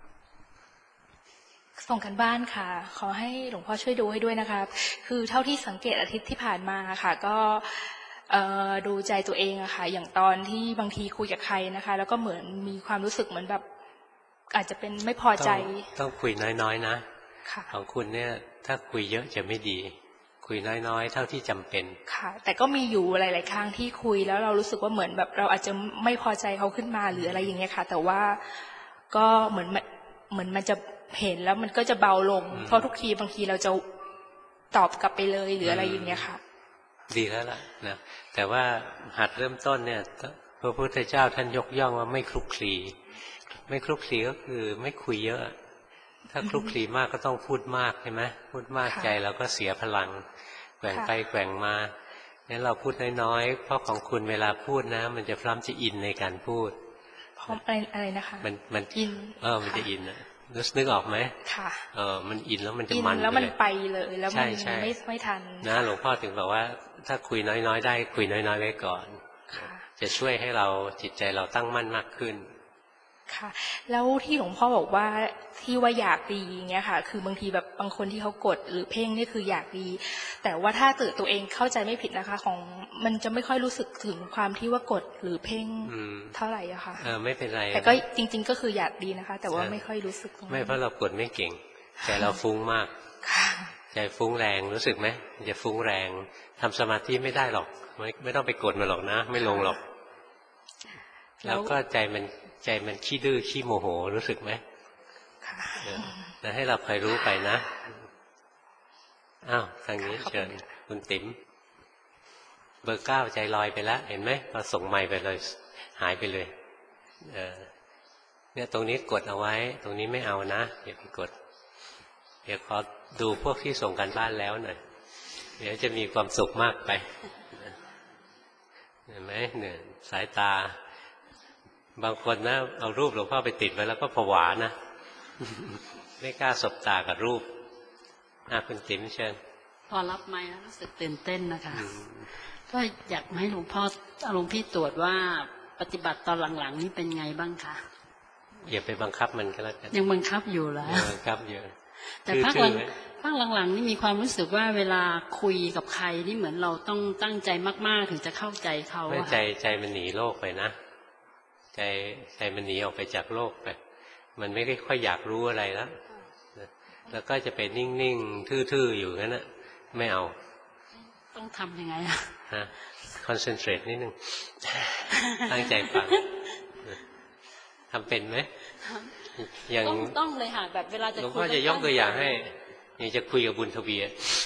ส่งกันบ้านค่ะขอให้หลวงพ่อช่วยดูให้ด้วยนะคะคือเท่าที่สังเกตอาทิตย์ที่ผ่านมาค่ะก็ดูใจตัวเองอะค่ะอย่างตอนที่บางทีคุยกับใครนะคะแล้วก็เหมือนมีความรู้สึกเหมือนแบบอาจจะเป็นไม่พอใจต้องคุยน้อยๆนะของคุณเนี่ยถ้าคุยเยอะจะไม่ดีคุยน้อยๆเท่าที่จำเป็นค่ะแต่ก็มีอยู่หลายๆครั้งที่คุยแล้วเรารู้สึกว่าเหมือนแบบเราอาจจะไม่พอใจเขาขึ้นมาหรืออะไรอย่างเงี้ยค่ะแต่ว่าก็เหมือนเหมือนมันจะเห็นแล้วมันก็จะเบาลงเพราะทุกทีบางทีเราจะตอบกลับไปเลยหรืออะไรอย่างเงี้ยค่ะดีแล้วล่ะนะแต่ว่าหัดเริ่มต้นเนี่ยพระพุทธเจ้าท่านยกย่องว่าไม่คลุกคลีไม่คลุกคลีก็คือไม่คุยเยอะถ้าคลุกคลีมากก็ต้องพูดมากใช่ไหมพูดมากใจเราก็เสียพลังแกว่งไปแกว่งมางั้นเราพูดน้อยๆเพราะของคุณเวลาพูดนะมันจะพร้อมจะอินในการพูดพร้อมอะไรอะไรนะคะมันมันอินเออมันจะอินนะนึกนึกออกไหมค่ะเออมันอินแล้วมันจะมันแล้วมันไปเลยแล้วมันไม่ไม่ทันนะหลวงพ่อถึงบอกว่าถ้าคุยน้อยๆได้คุยน้อยๆไว้ก่อนจะช่วยให้เราจิตใจเราตั้งมั่นมากขึ้นค่ะแล้วที่หลวงพ่อบอกว่าที่ว่าอยากดีอย่างเงี้ยค่ะคือบางทีแบบบางคนที่เขากดหรือเพ่งนี่คืออยากดีแต่ว่าถ้าตื่นตัวเองเข้าใจไม่ผิดนะคะของมันจะไม่ค่อยรู้สึกถึงความที่ว่ากดหรือเพ่งเท่าไหร่อะค่ะเออไม่เป็นไรแต่ก็จริงๆก็คืออยากดีนะคะแต่ว่าไม่ค่อยรู้สึกไม่เพราะเรากดไม่เก่งใจเราฟุ้งมากใจฟุ้งแรงรู้สึกไหมจะฟุ้งแรงทำสมาธิไม่ได้หรอกไม่ไม่ต้องไปกดมันหรอกนะไม่ลงหรอกแล้วก็ใจมันใจมันขี้ดื้อขี้โมโหรู้สึกไหมนะให้เราคอยรู้ไปนะอ้าวทางนี้เชิญคุณติ๋มเบอร์เก้าใจลอยไปแล้วเห็นไหมพอส่งไมค์ไปเลยหายไปเลยเออเนี่ยตรงนี้กดเอาไว้ตรงนี้ไม่เอานะอย่าไปกดเดี๋ยวขอดูพวกที่ส่งกันบ้านแล้วหน่อยเดี๋ยวจะมีความสุขมากไปเห็นไหมเนี่ยสายตาบางคนนะเอารูปหลวงพ่อไปติดไว้แล้วก็ผวานะไม่กล้าสบตากับรูปอ่ะคุณติ๋มเชิญพอรับไม้แล้วรู้สึกตื่นเต้นนะคะก็อยากให้หลวงพ่อหลวงพี่ตรวจว่าปฏิบัติตอนหลังๆนี้เป็นไงบ้างคะอย่าไปบังคับมันก็แล้วกันยังบังคับอยู่แล้วบังคับอยู่แต่ภาคหลังภาคหลังๆนี่มีความรู้สึกว่าเวลาคุยกับใครนี่เหมือนเราต้องตั้งใจมากๆถึงจะเข้าใจเขาไม่ใจใจมันหนีโลกไปนะใจใจมันหนีออกไปจากโลกไปมันไม่ได้ค่อยอยากรู้อะไรแล้วแล้วก็จะไปนิ่งๆทื่อๆอยู่งั้นนะไม่เอาต้องทำยังไงอะฮะคอนเซนเทรตนิดนึงตั้งใจฟังทำเป็นไหมอย่างต้องเลยค่ะแบบเวลาจะคุยหลวงพ่อจะยกตัวอย่างให้อย่างจะคุยกับบุญทวี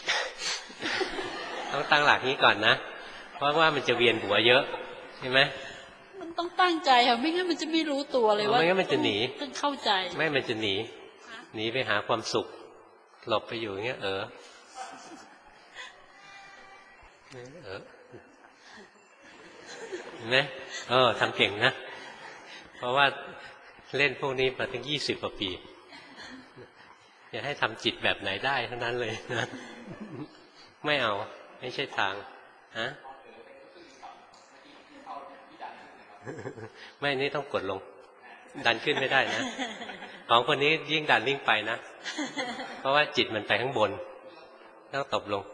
ต้องตั้งหลักนี้ก่อนนะเพราะว่ามันจะเวียนหัวเยอะใช่ไหมมันต้องตั้งใจค่ะไม่งั้นมันจะไม่รู้ตัวเลยว่าไม่งั้นมันจะหนีต้องเข้าใจไม่มันจะหนีหนีไปหาความสุขหลบไปอยู่อย่างเงี้ยเออเออเห็นไหมเออทำเก่งนะเพราะว่าเล่นพวกนี้มาตั้งยี่สิบกว่าปีอย่าให้ทำจิตแบบไหนได้เท่านั้นเลยนะไม่เอาไม่ใช่ทางฮะไม่นี่ต้องกดลงดันขึ้นไม่ได้นะของคนนี้ยิ่งดันยิ่งไปนะเพราะว่าจิตมันไปข้างบนต้องตบลง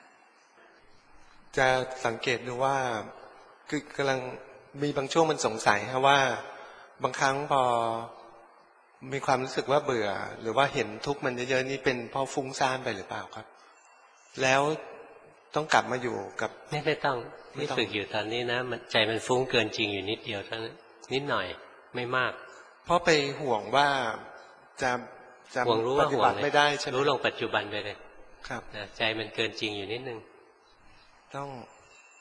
จะสังเกตดูว่าคือกำลังมีบางช่วงมันสงสัยฮะว่าบางครั้งพอมีความรู้สึกว่าเบื่อหรือว่าเห็นทุกข์มันเยอะๆนี่เป็นเพราะฟุ้งซ่านไปหรือเปล่าครับแล้วต้องกลับมาอยู่กับไม่ไม่ต้องที่ฝึกอยู่ตอนนี้นะมันใจมันฟุ้งเกินจริงอยู่นิดเดียวเท่านั้นนิดหน่อยไม่มากเพราะไปห่วงว่าจะจะปฏิบัติไม่ได้ใช่ไหมรู้ลงปัจจุบันไปเลยครับใจมันเกินจริงอยู่นิดนึงต้อง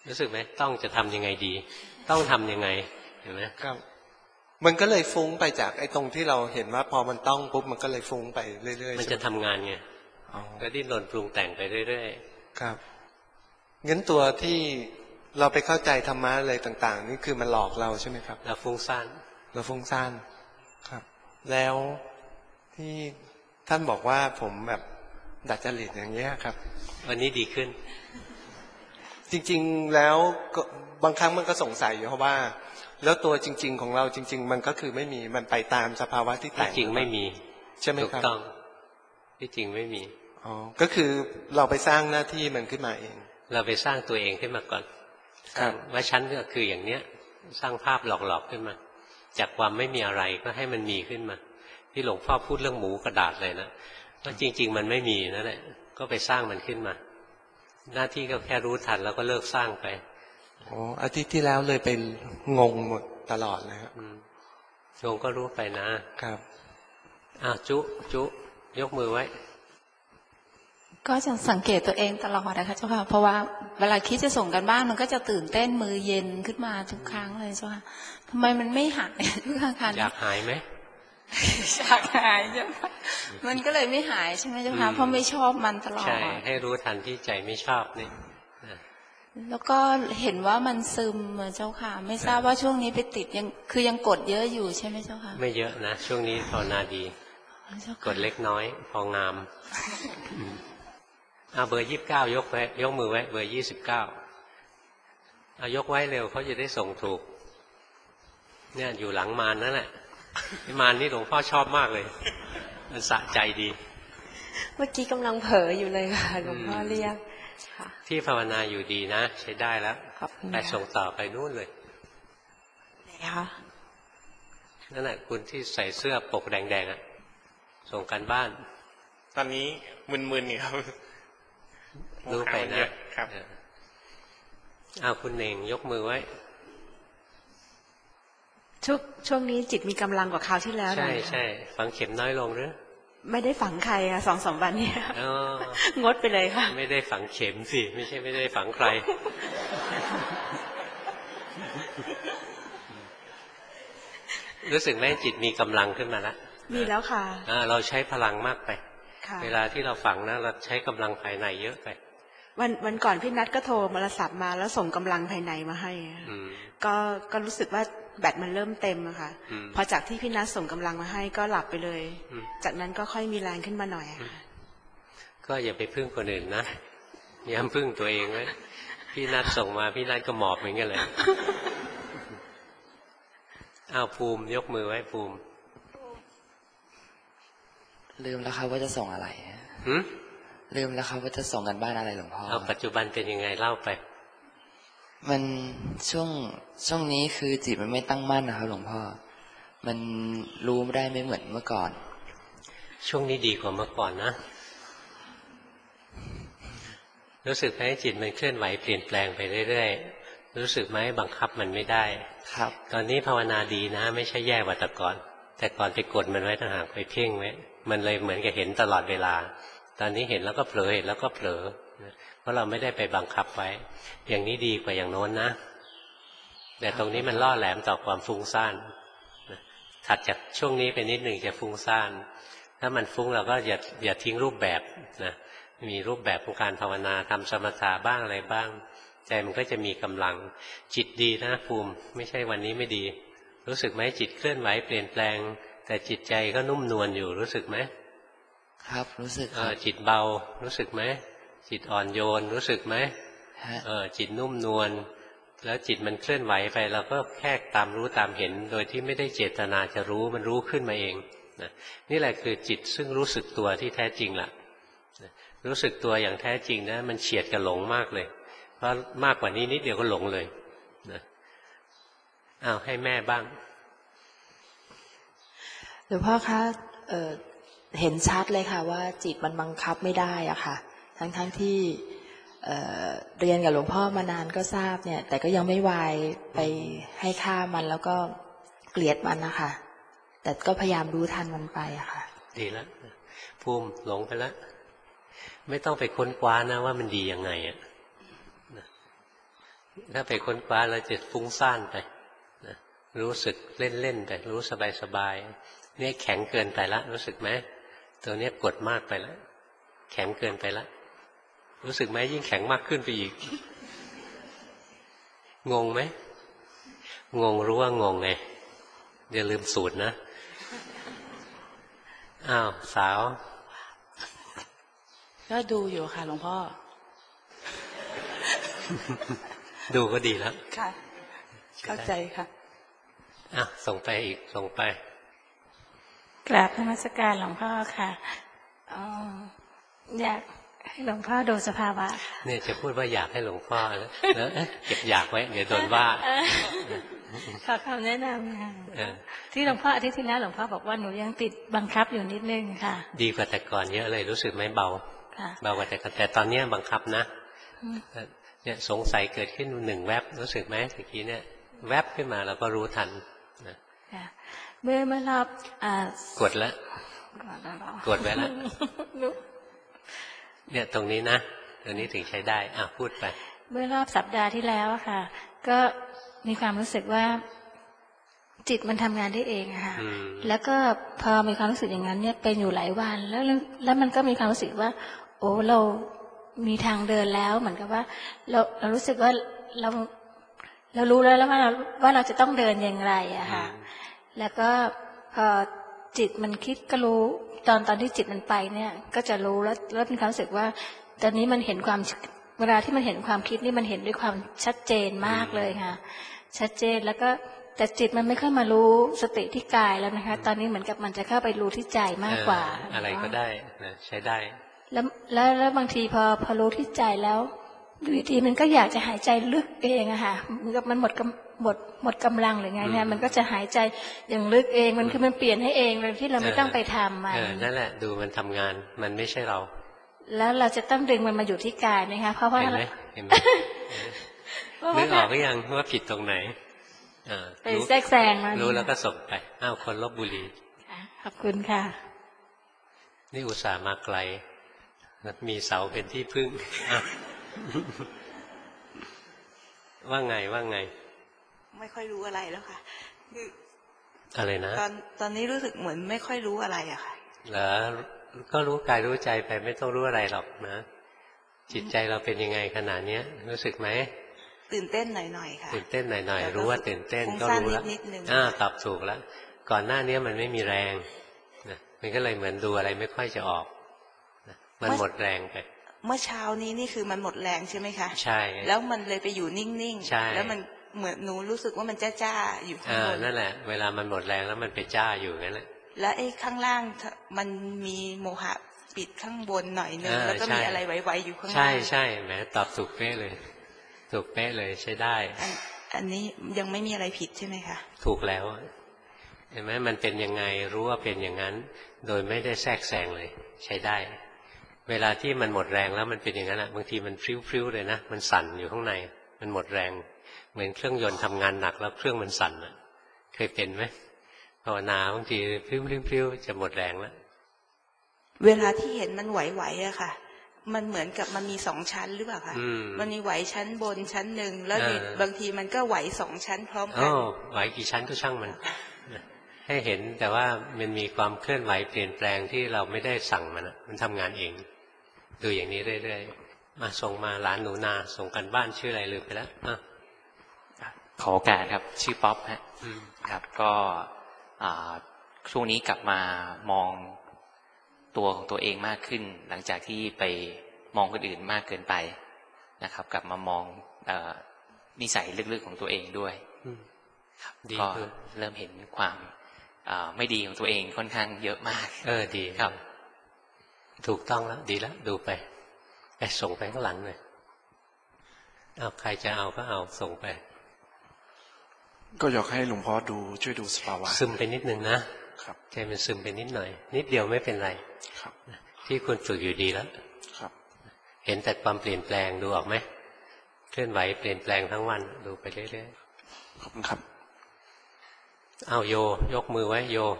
รู้สึกไหมต้องจะทำยังไงดีต้องทำยังไงเห็นไหมครับมันก็เลยฟุ้งไปจากไอ้ตรงที่เราเห็นว่าพอมันต้องปุ๊บมันก็เลยฟุ้งไปเรื่อยๆมันจะทำงานไงก็ดิ้นรนปรุงแต่งไปเรื่อยๆครับงั้นตัวที่เราไปเข้าใจธรรมะอะไรต่างๆนี่คือมันหลอกเราใช่ไหมครับเราฟุ้งซ่านเราฟุ้งซ่านครับแล้วที่ท่านบอกว่าผมแบบดัดจริตอย่างเงี้ยครับวันนี้ดีขึ้นจริงๆแล้วบางครั้งมันก็สงสัยอยู่เพราะว่าแล้วตัวจริงๆของเราจริงๆมันก็คือไม่มีมันไปตามสภาวะที่แต่งจริงไม่มีใช่ไหมครับถูกต้องที่จริงไม่มีอ๋อก็คือเราไปสร้างหน้าที่มันขึ้นมาเองเราไปสร้างตัวเองขึ้นมาก่อนว่าฉันก็คืออย่างเนี้ยสร้างภาพหลอกๆขึ้นมาจากความไม่มีอะไรก็ให้มันมีขึ้นมาที่หลวงพ่อพูดเรื่องหมูกระดาษเลยนะว่าจริงๆมันไม่มีนั่นแหละก็ไปสร้างมันขึ้นมาหน้าที่ก็แค่รู้ทันแล้วก็เลิกสร้างไปอ๋ออาทิตย์ที่แล้วเลยไปงงหมดตลอดเลยครับงงก็รู้ไปนะครับอ้าวจุจุยกมือไว้ก็จะสังเกตตัวเองตลอดนะคะเจ้าค่ะเพราะว่าเวลาคิดจะส่งกันบ้านมันก็จะตื่นเต้นมือเย็นขึ้นมาทุกครั้งเลยเจ้าค่ะทำไมมันไม่หายทุกครั้งค่ะอยากหายไหมอยากหายเจ้าค่ะมันก็เลยไม่หายใช่ไหมเจ้าค่ะเพราะไม่ชอบมันตลอดใช่ให้รู้ทันที่ใจไม่ชอบนี่แล้วก็เห็นว่ามันซึมเจ้าค่ะไม่ทราบว่าช่วงนี้ไปติดยังคือยังกดเยอะอยู่ใช่ไหมเจ้าค่ะไม่เยอะนะช่วงนี้ภาวนาดีกดเล็กน้อยพองามเอาเบอร์ยี่สิบเก้ายกไว้ยกมือไว้เบอร์ยี่สิบเก้าเอายกไว้เร็วเขาจะได้ส่งถูกเนี่ยอยู่หลังมารนั่นแหละมารนี่หลวงพ่อชอบมากเลยมันสะใจดีเมื่อกี้กำลังเผลออยู่เลยค่ะหลวงพ่อเรียกที่ภาวนาอยู่ดีนะใช้ได้แล้วแต่ส่งต่อไปนู่นเลยไหนคะนั่นแหละคุณที่ใส่เสื้อปกแดงๆอ่ะส่งกันบ้านตอนนี้มึนๆครับรู้ไปนะครับอ้าวคุณเน่งยกมือไว้ช่วงช่วงนี้จิตมีกำลังกว่าคราวที่แล้วใช่ใช่ฝังเข็มน้อยลงหรือไม่ได้ฝังใครอะสองสามวันนี้งดไปเลยค่ะไม่ได้ฝังเข็มสิไม่ใช่ไม่ได้ฝังใครรู้สึกไหมจิตมีกำลังขึ้นมาแล้วมีแล้วค่ะเราใช้พลังมากไปเวลาที่เราฝังนะเราใช้กำลังภายในเยอะไปวันวันก่อนพี่นัทก็โทรมาศัพท์มาแล้วส่งกำลังภายในมาให้ก็ก็รู้สึกว่าแบตมันเริ่มเต็มอะค่ะพอจากที่พี่นัทส่งกำลังมาให้ก็หลับไปเลยจากนั้นก็ค่อยมีแรงขึ้นมาหน่อยค่ะก็อย่าไปพึ่งคนอื่นนะย้ำพึ่งตัวเองไว้พี่นัทส่งมาพี่นัทก็หมอบเหมือนกันเลยอ้าวภูมิยกมือไว้ภูมิลืมแล้วครับว่าจะส่งอะไรลืมแล้วครับว่าจะส่งกันบ้านอะไรหลวงพ่อเอาปัจจุบันเป็นยังไงเล่าไปมันช่วงช่วงนี้คือจิตมันไม่ตั้งมั่นนะครับหลวงพ่อมันรู้ไม่ได้ไม่เหมือนเมื่อก่อนช่วงนี้ดีกว่าเมื่อก่อนนะรู้สึกไหมจิตมันเคลื่อนไหวเปลี่ยนแปลงไปเรื่อยๆรู้สึกไหมบังคับมันไม่ได้ครับตอนนี้ภาวนาดีนะไม่ใช่แย่กว่าแต่ก่อนแต่ก่อนไปกดมันไว้ต่างหากไปเพ่งไว้มันเลยเหมือนกับเห็นตลอดเวลาตอนนี้เห็นแล้วก็เผลอเห็นแล้วก็เผลอเพราะเราไม่ได้ไปบังคับไว้อย่างนี้ดีกว่าอย่างโน้นนะแต่ตรงนี้มันล่อแหลมต่อความฟุ้งซ่านถัดจากช่วงนี้ไปนิดหนึ่งจะฟุ้งซ่านถ้ามันฟุ้งเราก็อย่าอย่าทิ้งรูปแบบนะมีรูปแบบของการภาวนาทำสมถะบ้างอะไรบ้างใจมันก็จะมีกำลังจิตดีนะภูมิไม่ใช่วันนี้ไม่ดีรู้สึกไหมจิตเคลื่อนไหวเปลี่ยนแปลงแต่จิตใจก็นุ่มนวลอยู่รู้สึกไหมครับรู้สึกเออจิตเบารู้สึกไหมจิตอ่อนโยนรู้สึกไหมเออจิตนุ่มนวลแล้วจิตมันเคลื่อนไหวไปเราก็แค่ตามรู้ตามเห็นโดยที่ไม่ได้เจตนาจะรู้มันรู้ขึ้นมาเองนะนี่แหละคือจิตซึ่งรู้สึกตัวที่แท้จริงล่ะรู้สึกตัวอย่างแท้จริงนะมันเฉียดกับหลงมากเลยเพราะมากกว่านี้นิดเดียวก็หลงเลยนะอ้าวให้แม่บ้างหลวงพ่อคะเอ่อเห็นชัดเลยค่ะว่าจิตมันบังคับไม่ได้อะค่ะทั้งๆ ท, ที่เอ่อเรียนกับหลวงพ่อมานานก็ทราบเนี่ยแต่ก็ยังไม่วายไปให้ค่ามันแล้วก็เกลียดมันนะคะแต่ก็พยายามรู้ทันมันไปอะค่ะดีแล้วภูมิหลงไปแล้วไม่ต้องไปค้นคว้านะว่ามันดียังไงอะถ้าไปค้นคว้าเราจะฟุ้งซ่านไปนะรู้สึกเล่นๆไปรู้สบายๆนี่แข็งเกินไปละรู้สึกไหมตัวนี้กดมากไปแล้วแข็งเกินไปละรู้สึกไหมยิ่งแข็งมากขึ้นไปอีกงงไหมงงรู้ว่างงไงอย่าลืมสูตรนะอ้าวสาวก็ดูอยู่ค่ะหลวงพ่อดูก็ดีแล้วค่ะเข้าใจค่ะอ่ะส่งไปอีกส่งไปกราบนมัสการหลวงพ่อค่ะอ๋ออยากให้หลวงพ่อดูสภาวะเนี่ยจะพูดว่าอยากให้หลวงพ่อแล้วแล้วเก็บอยากไว้เดี๋ยวโดนว่าขอคำแนะนำค่ะที่หลวงพ่ออาทิตย์ที่แล้วหลวงพ่อบอกว่าหนูยังติดบังคับอยู่นิดนึงค่ะดีกว่าแต่ก่อนเยอะเลยรู้สึกไหมเบาเบากว่าแต่ก่อนแต่ตอนนี้บังคับนะเนี่ยสงสัยเกิดขึ้นหนึ่งแวบรู้สึกไหมเมื่อกี้เนี่ยแวบขึ้นมาเราก็รู้ทันนะเมื่อเมื่อรอบกดแล้วกดไว้แล้วเนี่ยตรงนี้นะตรงนี้ถึงใช้ได้อ่ะพูดไปเมื่อรอบสัปดาห์ที่แล้วค่ะก็มีความรู้สึกว่าจิตมันทำงานได้เองค่ะแล้วก็พอมีความรู้สึกอย่างนั้นเนี่ยเป็นอยู่หลายวันแล้วแล้วมันก็มีความรู้สึกว่าโอ้เรามีทางเดินแล้วเหมือนกับว่าเราเรารู้สึกว่าเราเรารู้แล้วแล้วว่าเราว่าเราจะต้องเดินอย่างไรอะค่ะแล้วก็พอจิตมันคิดก็รู้ตอนตอนที่จิตมันไปเนี่ยก็จะรู้แล้วแล้วมีความรู้สึกว่าตอนนี้มันเห็นความเวลาที่มันเห็นความคิดนี่มันเห็นด้วยความชัดเจนมากเลยค่ะชัดเจนแล้วก็แต่จิตมันไม่ค่อยมารู้สติที่กายแล้วนะคะตอนนี้เหมือนกับมันจะเข้าไปรู้ที่ใจมากกว่าอะไรก็ได้นะใช้ได้แล้วแล้วแล้วบางทีพอพอรู้ที่ใจแล้วอยู่ดีมันก็อยากจะหายใจลึกเองอะค่ะเหมือนกับมันหมดหมดหมดกำลังหรือไงเนี่ยมันก็จะหายใจอย่างลึกเองมันคือมันเปลี่ยนให้เองโดยที่เราไม่ต้องไปทำมันนั่นแหละดูมันทำงานมันไม่ใช่เราแล้วเราจะต้องดึงมันมาอยู่ที่กายนะคะเพราะว่าเห็นไหมเห็นไหมนึกออกหรือยังว่าผิดตรงไหนไปแทรกแซงมารู้แล้วก็ส่งไปอ้าวคนลบบุรีขอบคุณค่ะนี่อุตส่าห์มาไกลมีเสาเป็นที่พึ่งว่าไงว่าไงไม่ค่อยรู้อะไรแล้วค่ะคืออะไรนะตอนตอนนี้รู้สึกเหมือนไม่ค่อยรู้อะไรอะค่ะเหรอก็รู้กายรู้ใจไปไม่ต้องรู้อะไรหรอกนะจิตใจเราเป็นยังไงขนาดนี้รู้สึกไหมตื่นเต้นหน่อยๆค่ะตื่นเต้นหน่อยๆรู้ว่าตื่นเต้นก็รู้แล้วอ่าตอบถูกแล้วก่อนหน้านี้มันไม่มีแรงนะมันก็เลยเหมือนดูอะไรไม่ค่อยจะออกนะมันหมดแรงไปเมื่อเช้านี้นี่คือมันหมดแรงใช่ไหมคะใช่แล้วมันเลยไปอยู่นิ่งๆใช่แล้วมันเหมือนหนูรู้สึกว่ามันจ้าจ้าอยู่ข้างบนนั่นแหละเวลามันหมดแรงแล้วมันไปจ้าอยู่งั้นแหละแล้วไอ้ข้างล่างมันมีโมหะปิดข้างบนหน่อยนึงแล้วก็มีอะไรไวๆอยู่ข้างล่างใช่ใช่แหมตอบถูกเป๊ะเลยถูกเป๊ะเลยใช้ได้อันนี้ยังไม่มีอะไรผิดใช่ไหมคะถูกแล้วเห็นไหมมันเป็นยังไงรู้ว่าเป็นอย่างนั้นโดยไม่ได้แทรกแซงเลยใช้ได้เวลาที่มันหมดแรงแล้วมันเป็นอย่างนั้นอ่ะบางทีมันพริ้วๆเลยนะมันสั่นอยู่ข้างในมันหมดแรงเหมือนเครื่องยนต์ทำงานหนักแล้วเครื่องมันสั่นอ่ะเคยเป็นไหมภาวนาบางทีพริ้วๆจะหมดแรงแล้วเวลาที่เห็นมันไหวๆอะค่ะมันเหมือนกับมันมีสองชั้นหรือเปล่าคะมันมีไหวชั้นบนชั้นหนึ่งแล้วบางทีมันก็ไหวสองชั้นพร้อมกันไหวกี่ชั้นก็ช่างมันให้เห็นแต่ว่ามันมีความเคลื่อนไหวเปลี่ยนแปลงที่เราไม่ได้สั่งมันมันทำงานเองดูอย่างนี้เรื่อยๆมาส่งมาหลานหนูนาส่งกันบ้านชื่ออะไรลืมไปแล้วขอโอกาสครับชื่อป๊อปฮะครับก็ช่วงนี้กลับมามองตัวของตัวเองมากขึ้นหลังจากที่ไปมองคนอื่นมากเกินไปนะครับกลับมามองนิสัยลึกๆของตัวเองด้วยก็เริ่มเห็นความไม่ดีของตัวเองค่อนข้างเยอะมากเออดีครับถูกต้องแล้วดีแล้วดูไปไปส่งไปข้างหลังเลยเอาใครจะเอาก็เอาส่งไปก็อยากให้หลวงพ่อดูช่วยดูสภาวะซึมไปนิดนึงนะครับใจมันซึมไปนิดหน่อยนิดเดียวไม่เป็นไรครับที่คุณฝึกอยู่ดีแล้วครับเห็นแต่ความเปลี่ยนแปลงดูออกไหมเคลื่อนไหวเปลี่ยนแปลงทั้งวันดูไปเรื่อยๆขอบคุณครับเอาโยยกมือไว้โย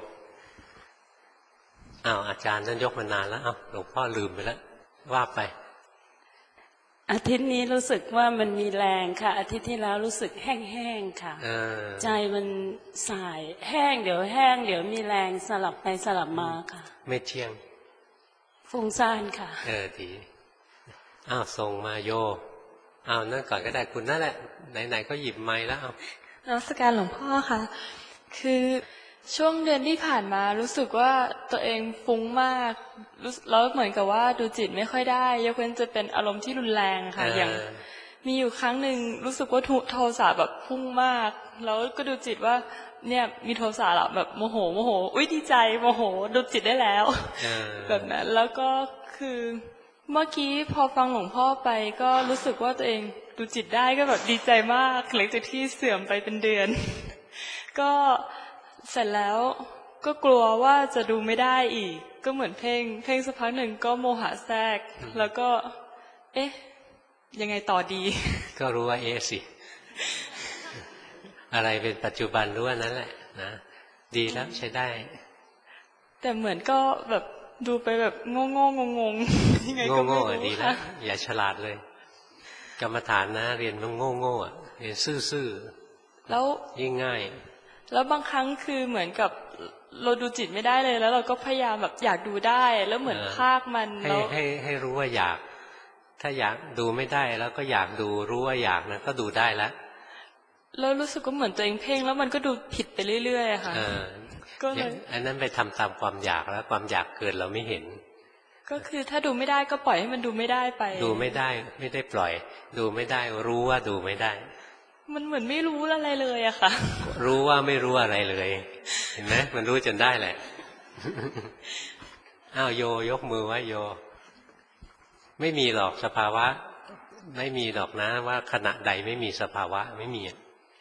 อ้าวอาจารย์ท่านยกมานานแล้วอ้าวหลวงพ่อลืมไปแล้วว่าไปอาทิตย์นี้รู้สึกว่ามันมีแรงค่ะอาทิตย์ที่แล้วรู้สึกแห้งๆค่ะใจมันสายแห้งเดี๋ยวแห้งเดี๋ยวมีแรงสลับไปสลับมาค่ะไม่เที่ยงฟุ้งซ่านค่ะเออดีอ้าวส่งมาโยอ้าวนั่นก่อนก็ได้คุณนั่นแหละไหนๆก็หยิบไม้แล้วเอานมัสการหลวงพ่อค่ะคือช่วงเดือนที่ผ่านมารู้สึกว่าตัวเองฟุ้งมากแล้วเหมือนกับว่าดูจิตไม่ค่อยได้ยกเว้นจะเป็นอารมณ์ที่รุนแรงค่ะอย่างมีอยู่ครั้งหนึ่งรู้สึกว่าโทสะแบบพุ่งมากแล้วก็ดูจิตว่าเนี่ยมีโทสะแบบโมโหโมโหอุ้ยดีใจโมโหดูจิตได้แล้วแบบนั้นแล้วก็คือเมื่อกี้พอฟังหลวงพ่อไปก็รู้สึกว่าตัวเองดูจิตได้ก็แบบดีใจมากหลังจากที่เสื่อมไปเป็นเดือนก็เสร็จแล้วก็กลัวว่าจะดูไม่ได้อีกก็เหมือนเพ่งเพ่งสักพักหนึ่งก็โมหะแทรกแล้วก็เอ๊ะยังไงต่อดีก็รู้ว่าเอ๊ะสิอะไรเป็นปัจจุบันรู้ว่านั้นแหละนะดีแล้วใช้ได้แต่เหมือนก็แบบดูไปแบบโง่โง่งงงยังไงก็ไม่รู้ดีแล้วอย่าฉลาดเลยกรรมฐานนะเรียนต้องโง่โง่อ่ะเรียนซื่อๆแล้วยิ่งง่ายแล้วบางครั้งคือเหมือนกับเราดูจิตไม่ได้เลยแล้วเราก็พยายามแบบอยากดูได้แล้วเหมือนภาคมันแล้วให้ให้รู้ว่าอยากถ้าอยากดูไม่ได้แล้วก็อยากดูรู้ว่าอยากนะก็ดูได้แล้วแล้วรู้สึกว่าเหมือนตัวเองเพ่งแล้วมันก็ดูผิดไปเรื่อยๆค่ะก็เลยอันนั้นไปทำตามความอยากแล้วความอยากเกิดเราไม่เห็นก็คือถ้าดูไม่ได้ก็ปล่อยให้มันดูไม่ได้ไปดูไม่ได้ไม่ได้ปล่อยดูไม่ได้รู้ว่าดูไม่ได้มันเหมือนไม่รู้อะไรเลยอะค่ะรู้ว่าไม่รู้อะไรเลยเห็นไหมมันรู้จนได้แหละอ้าวโยยกมือไว้โยไม่มีหรอกสภาวะไม่มีหรอกนะว่าขณะใดไม่มีสภาวะไม่มี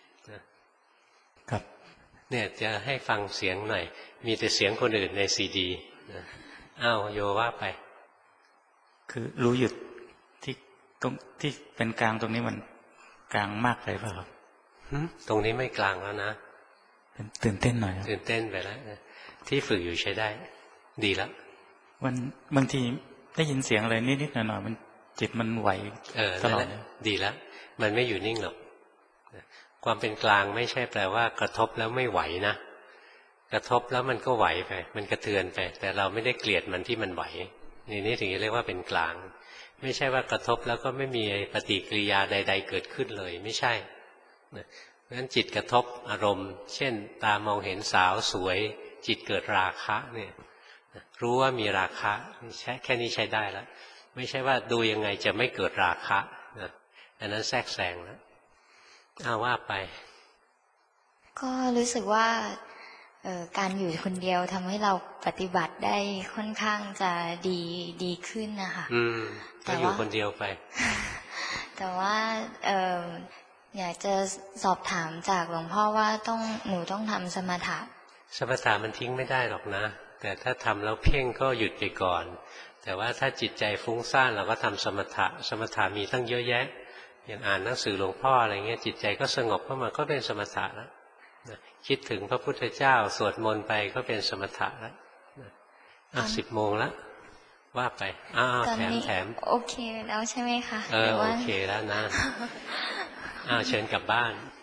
ครับเนี่ยจะให้ฟังเสียงหน่อยมีแต่เสียงคนอื่นในซีดีอ้าวโยว่าไปคือรู้หยุดที่ตรงที่เป็นกลางตรงนี้มันกลางมากเลยเปล่าครับตรงนี้ไม่กลางแล้วนะตื่นเต้นหน่อยตื่นเต้นไปแล้วที่ฝึกอยู่ใช้ได้ดีแล้ววันบางทีได้ยินเสียงอะไรนิดๆหน่อยๆมันจิตมันไหวตลอดดีแล้วมันไม่อยู่นิ่งหรอกความเป็นกลางไม่ใช่แปลว่ากระทบแล้วไม่ไหวนะกระทบแล้วมันก็ไหวไปมันกระเทือนไปแต่เราไม่ได้เกลียดมันที่มันไหวนี่นี่ถึงจะเรียกว่าเป็นกลางไม่ใช่ว่ากระทบแล้วก็ไม่มีปฏิกิริยาใดๆเกิดขึ้นเลยไม่ใช่เพราะฉะนั้นจิตกระทบอารมณ์เช่นตามองเห็นสาวสวยจิตเกิดราคะเนี่ยรู้ว่ามีราคะแค่แค่นี้ใช้ได้แล้วไม่ใช่ว่าดูยังไงจะไม่เกิดราคะนะอันนั้นแทรกแซงแล้วเอาว่าไปก็รู้สึกว่าการอยู่คนเดียวทำให้เราปฏิบัติได้ค่อนข้างจะดีดีขึ้นนะคะอืมก็อยู่คนเดียวไปแต่ว่าเอออยากจะสอบถามจากหลวงพ่อว่าต้องหนูต้องทำสมถะสมถะมันทิ้งไม่ได้หรอกนะแต่ถ้าทำแล้วเพ่งก็หยุดไปก่อนแต่ว่าถ้าจิตใจฟุ้งซ่านเราก็ทำสมถะสมถะมีตั้งเยอะแยะอย่างอ่านหนังสือหลวงพ่ออะไรเงี้ยจิตใจก็สงบเข้ามาก็เป็นสมถะแล้วคิดถึงพระพุทธเจ้าสวดมนต์ไปก็เป็นสมถะแล้วอ่ะสิบโมงแล้วว่าไปอ้าวแถมแถมโอเคแล้วใช่ไหมคะเออโอเคแล้วนะอ้าวเชิญกลับบ้าน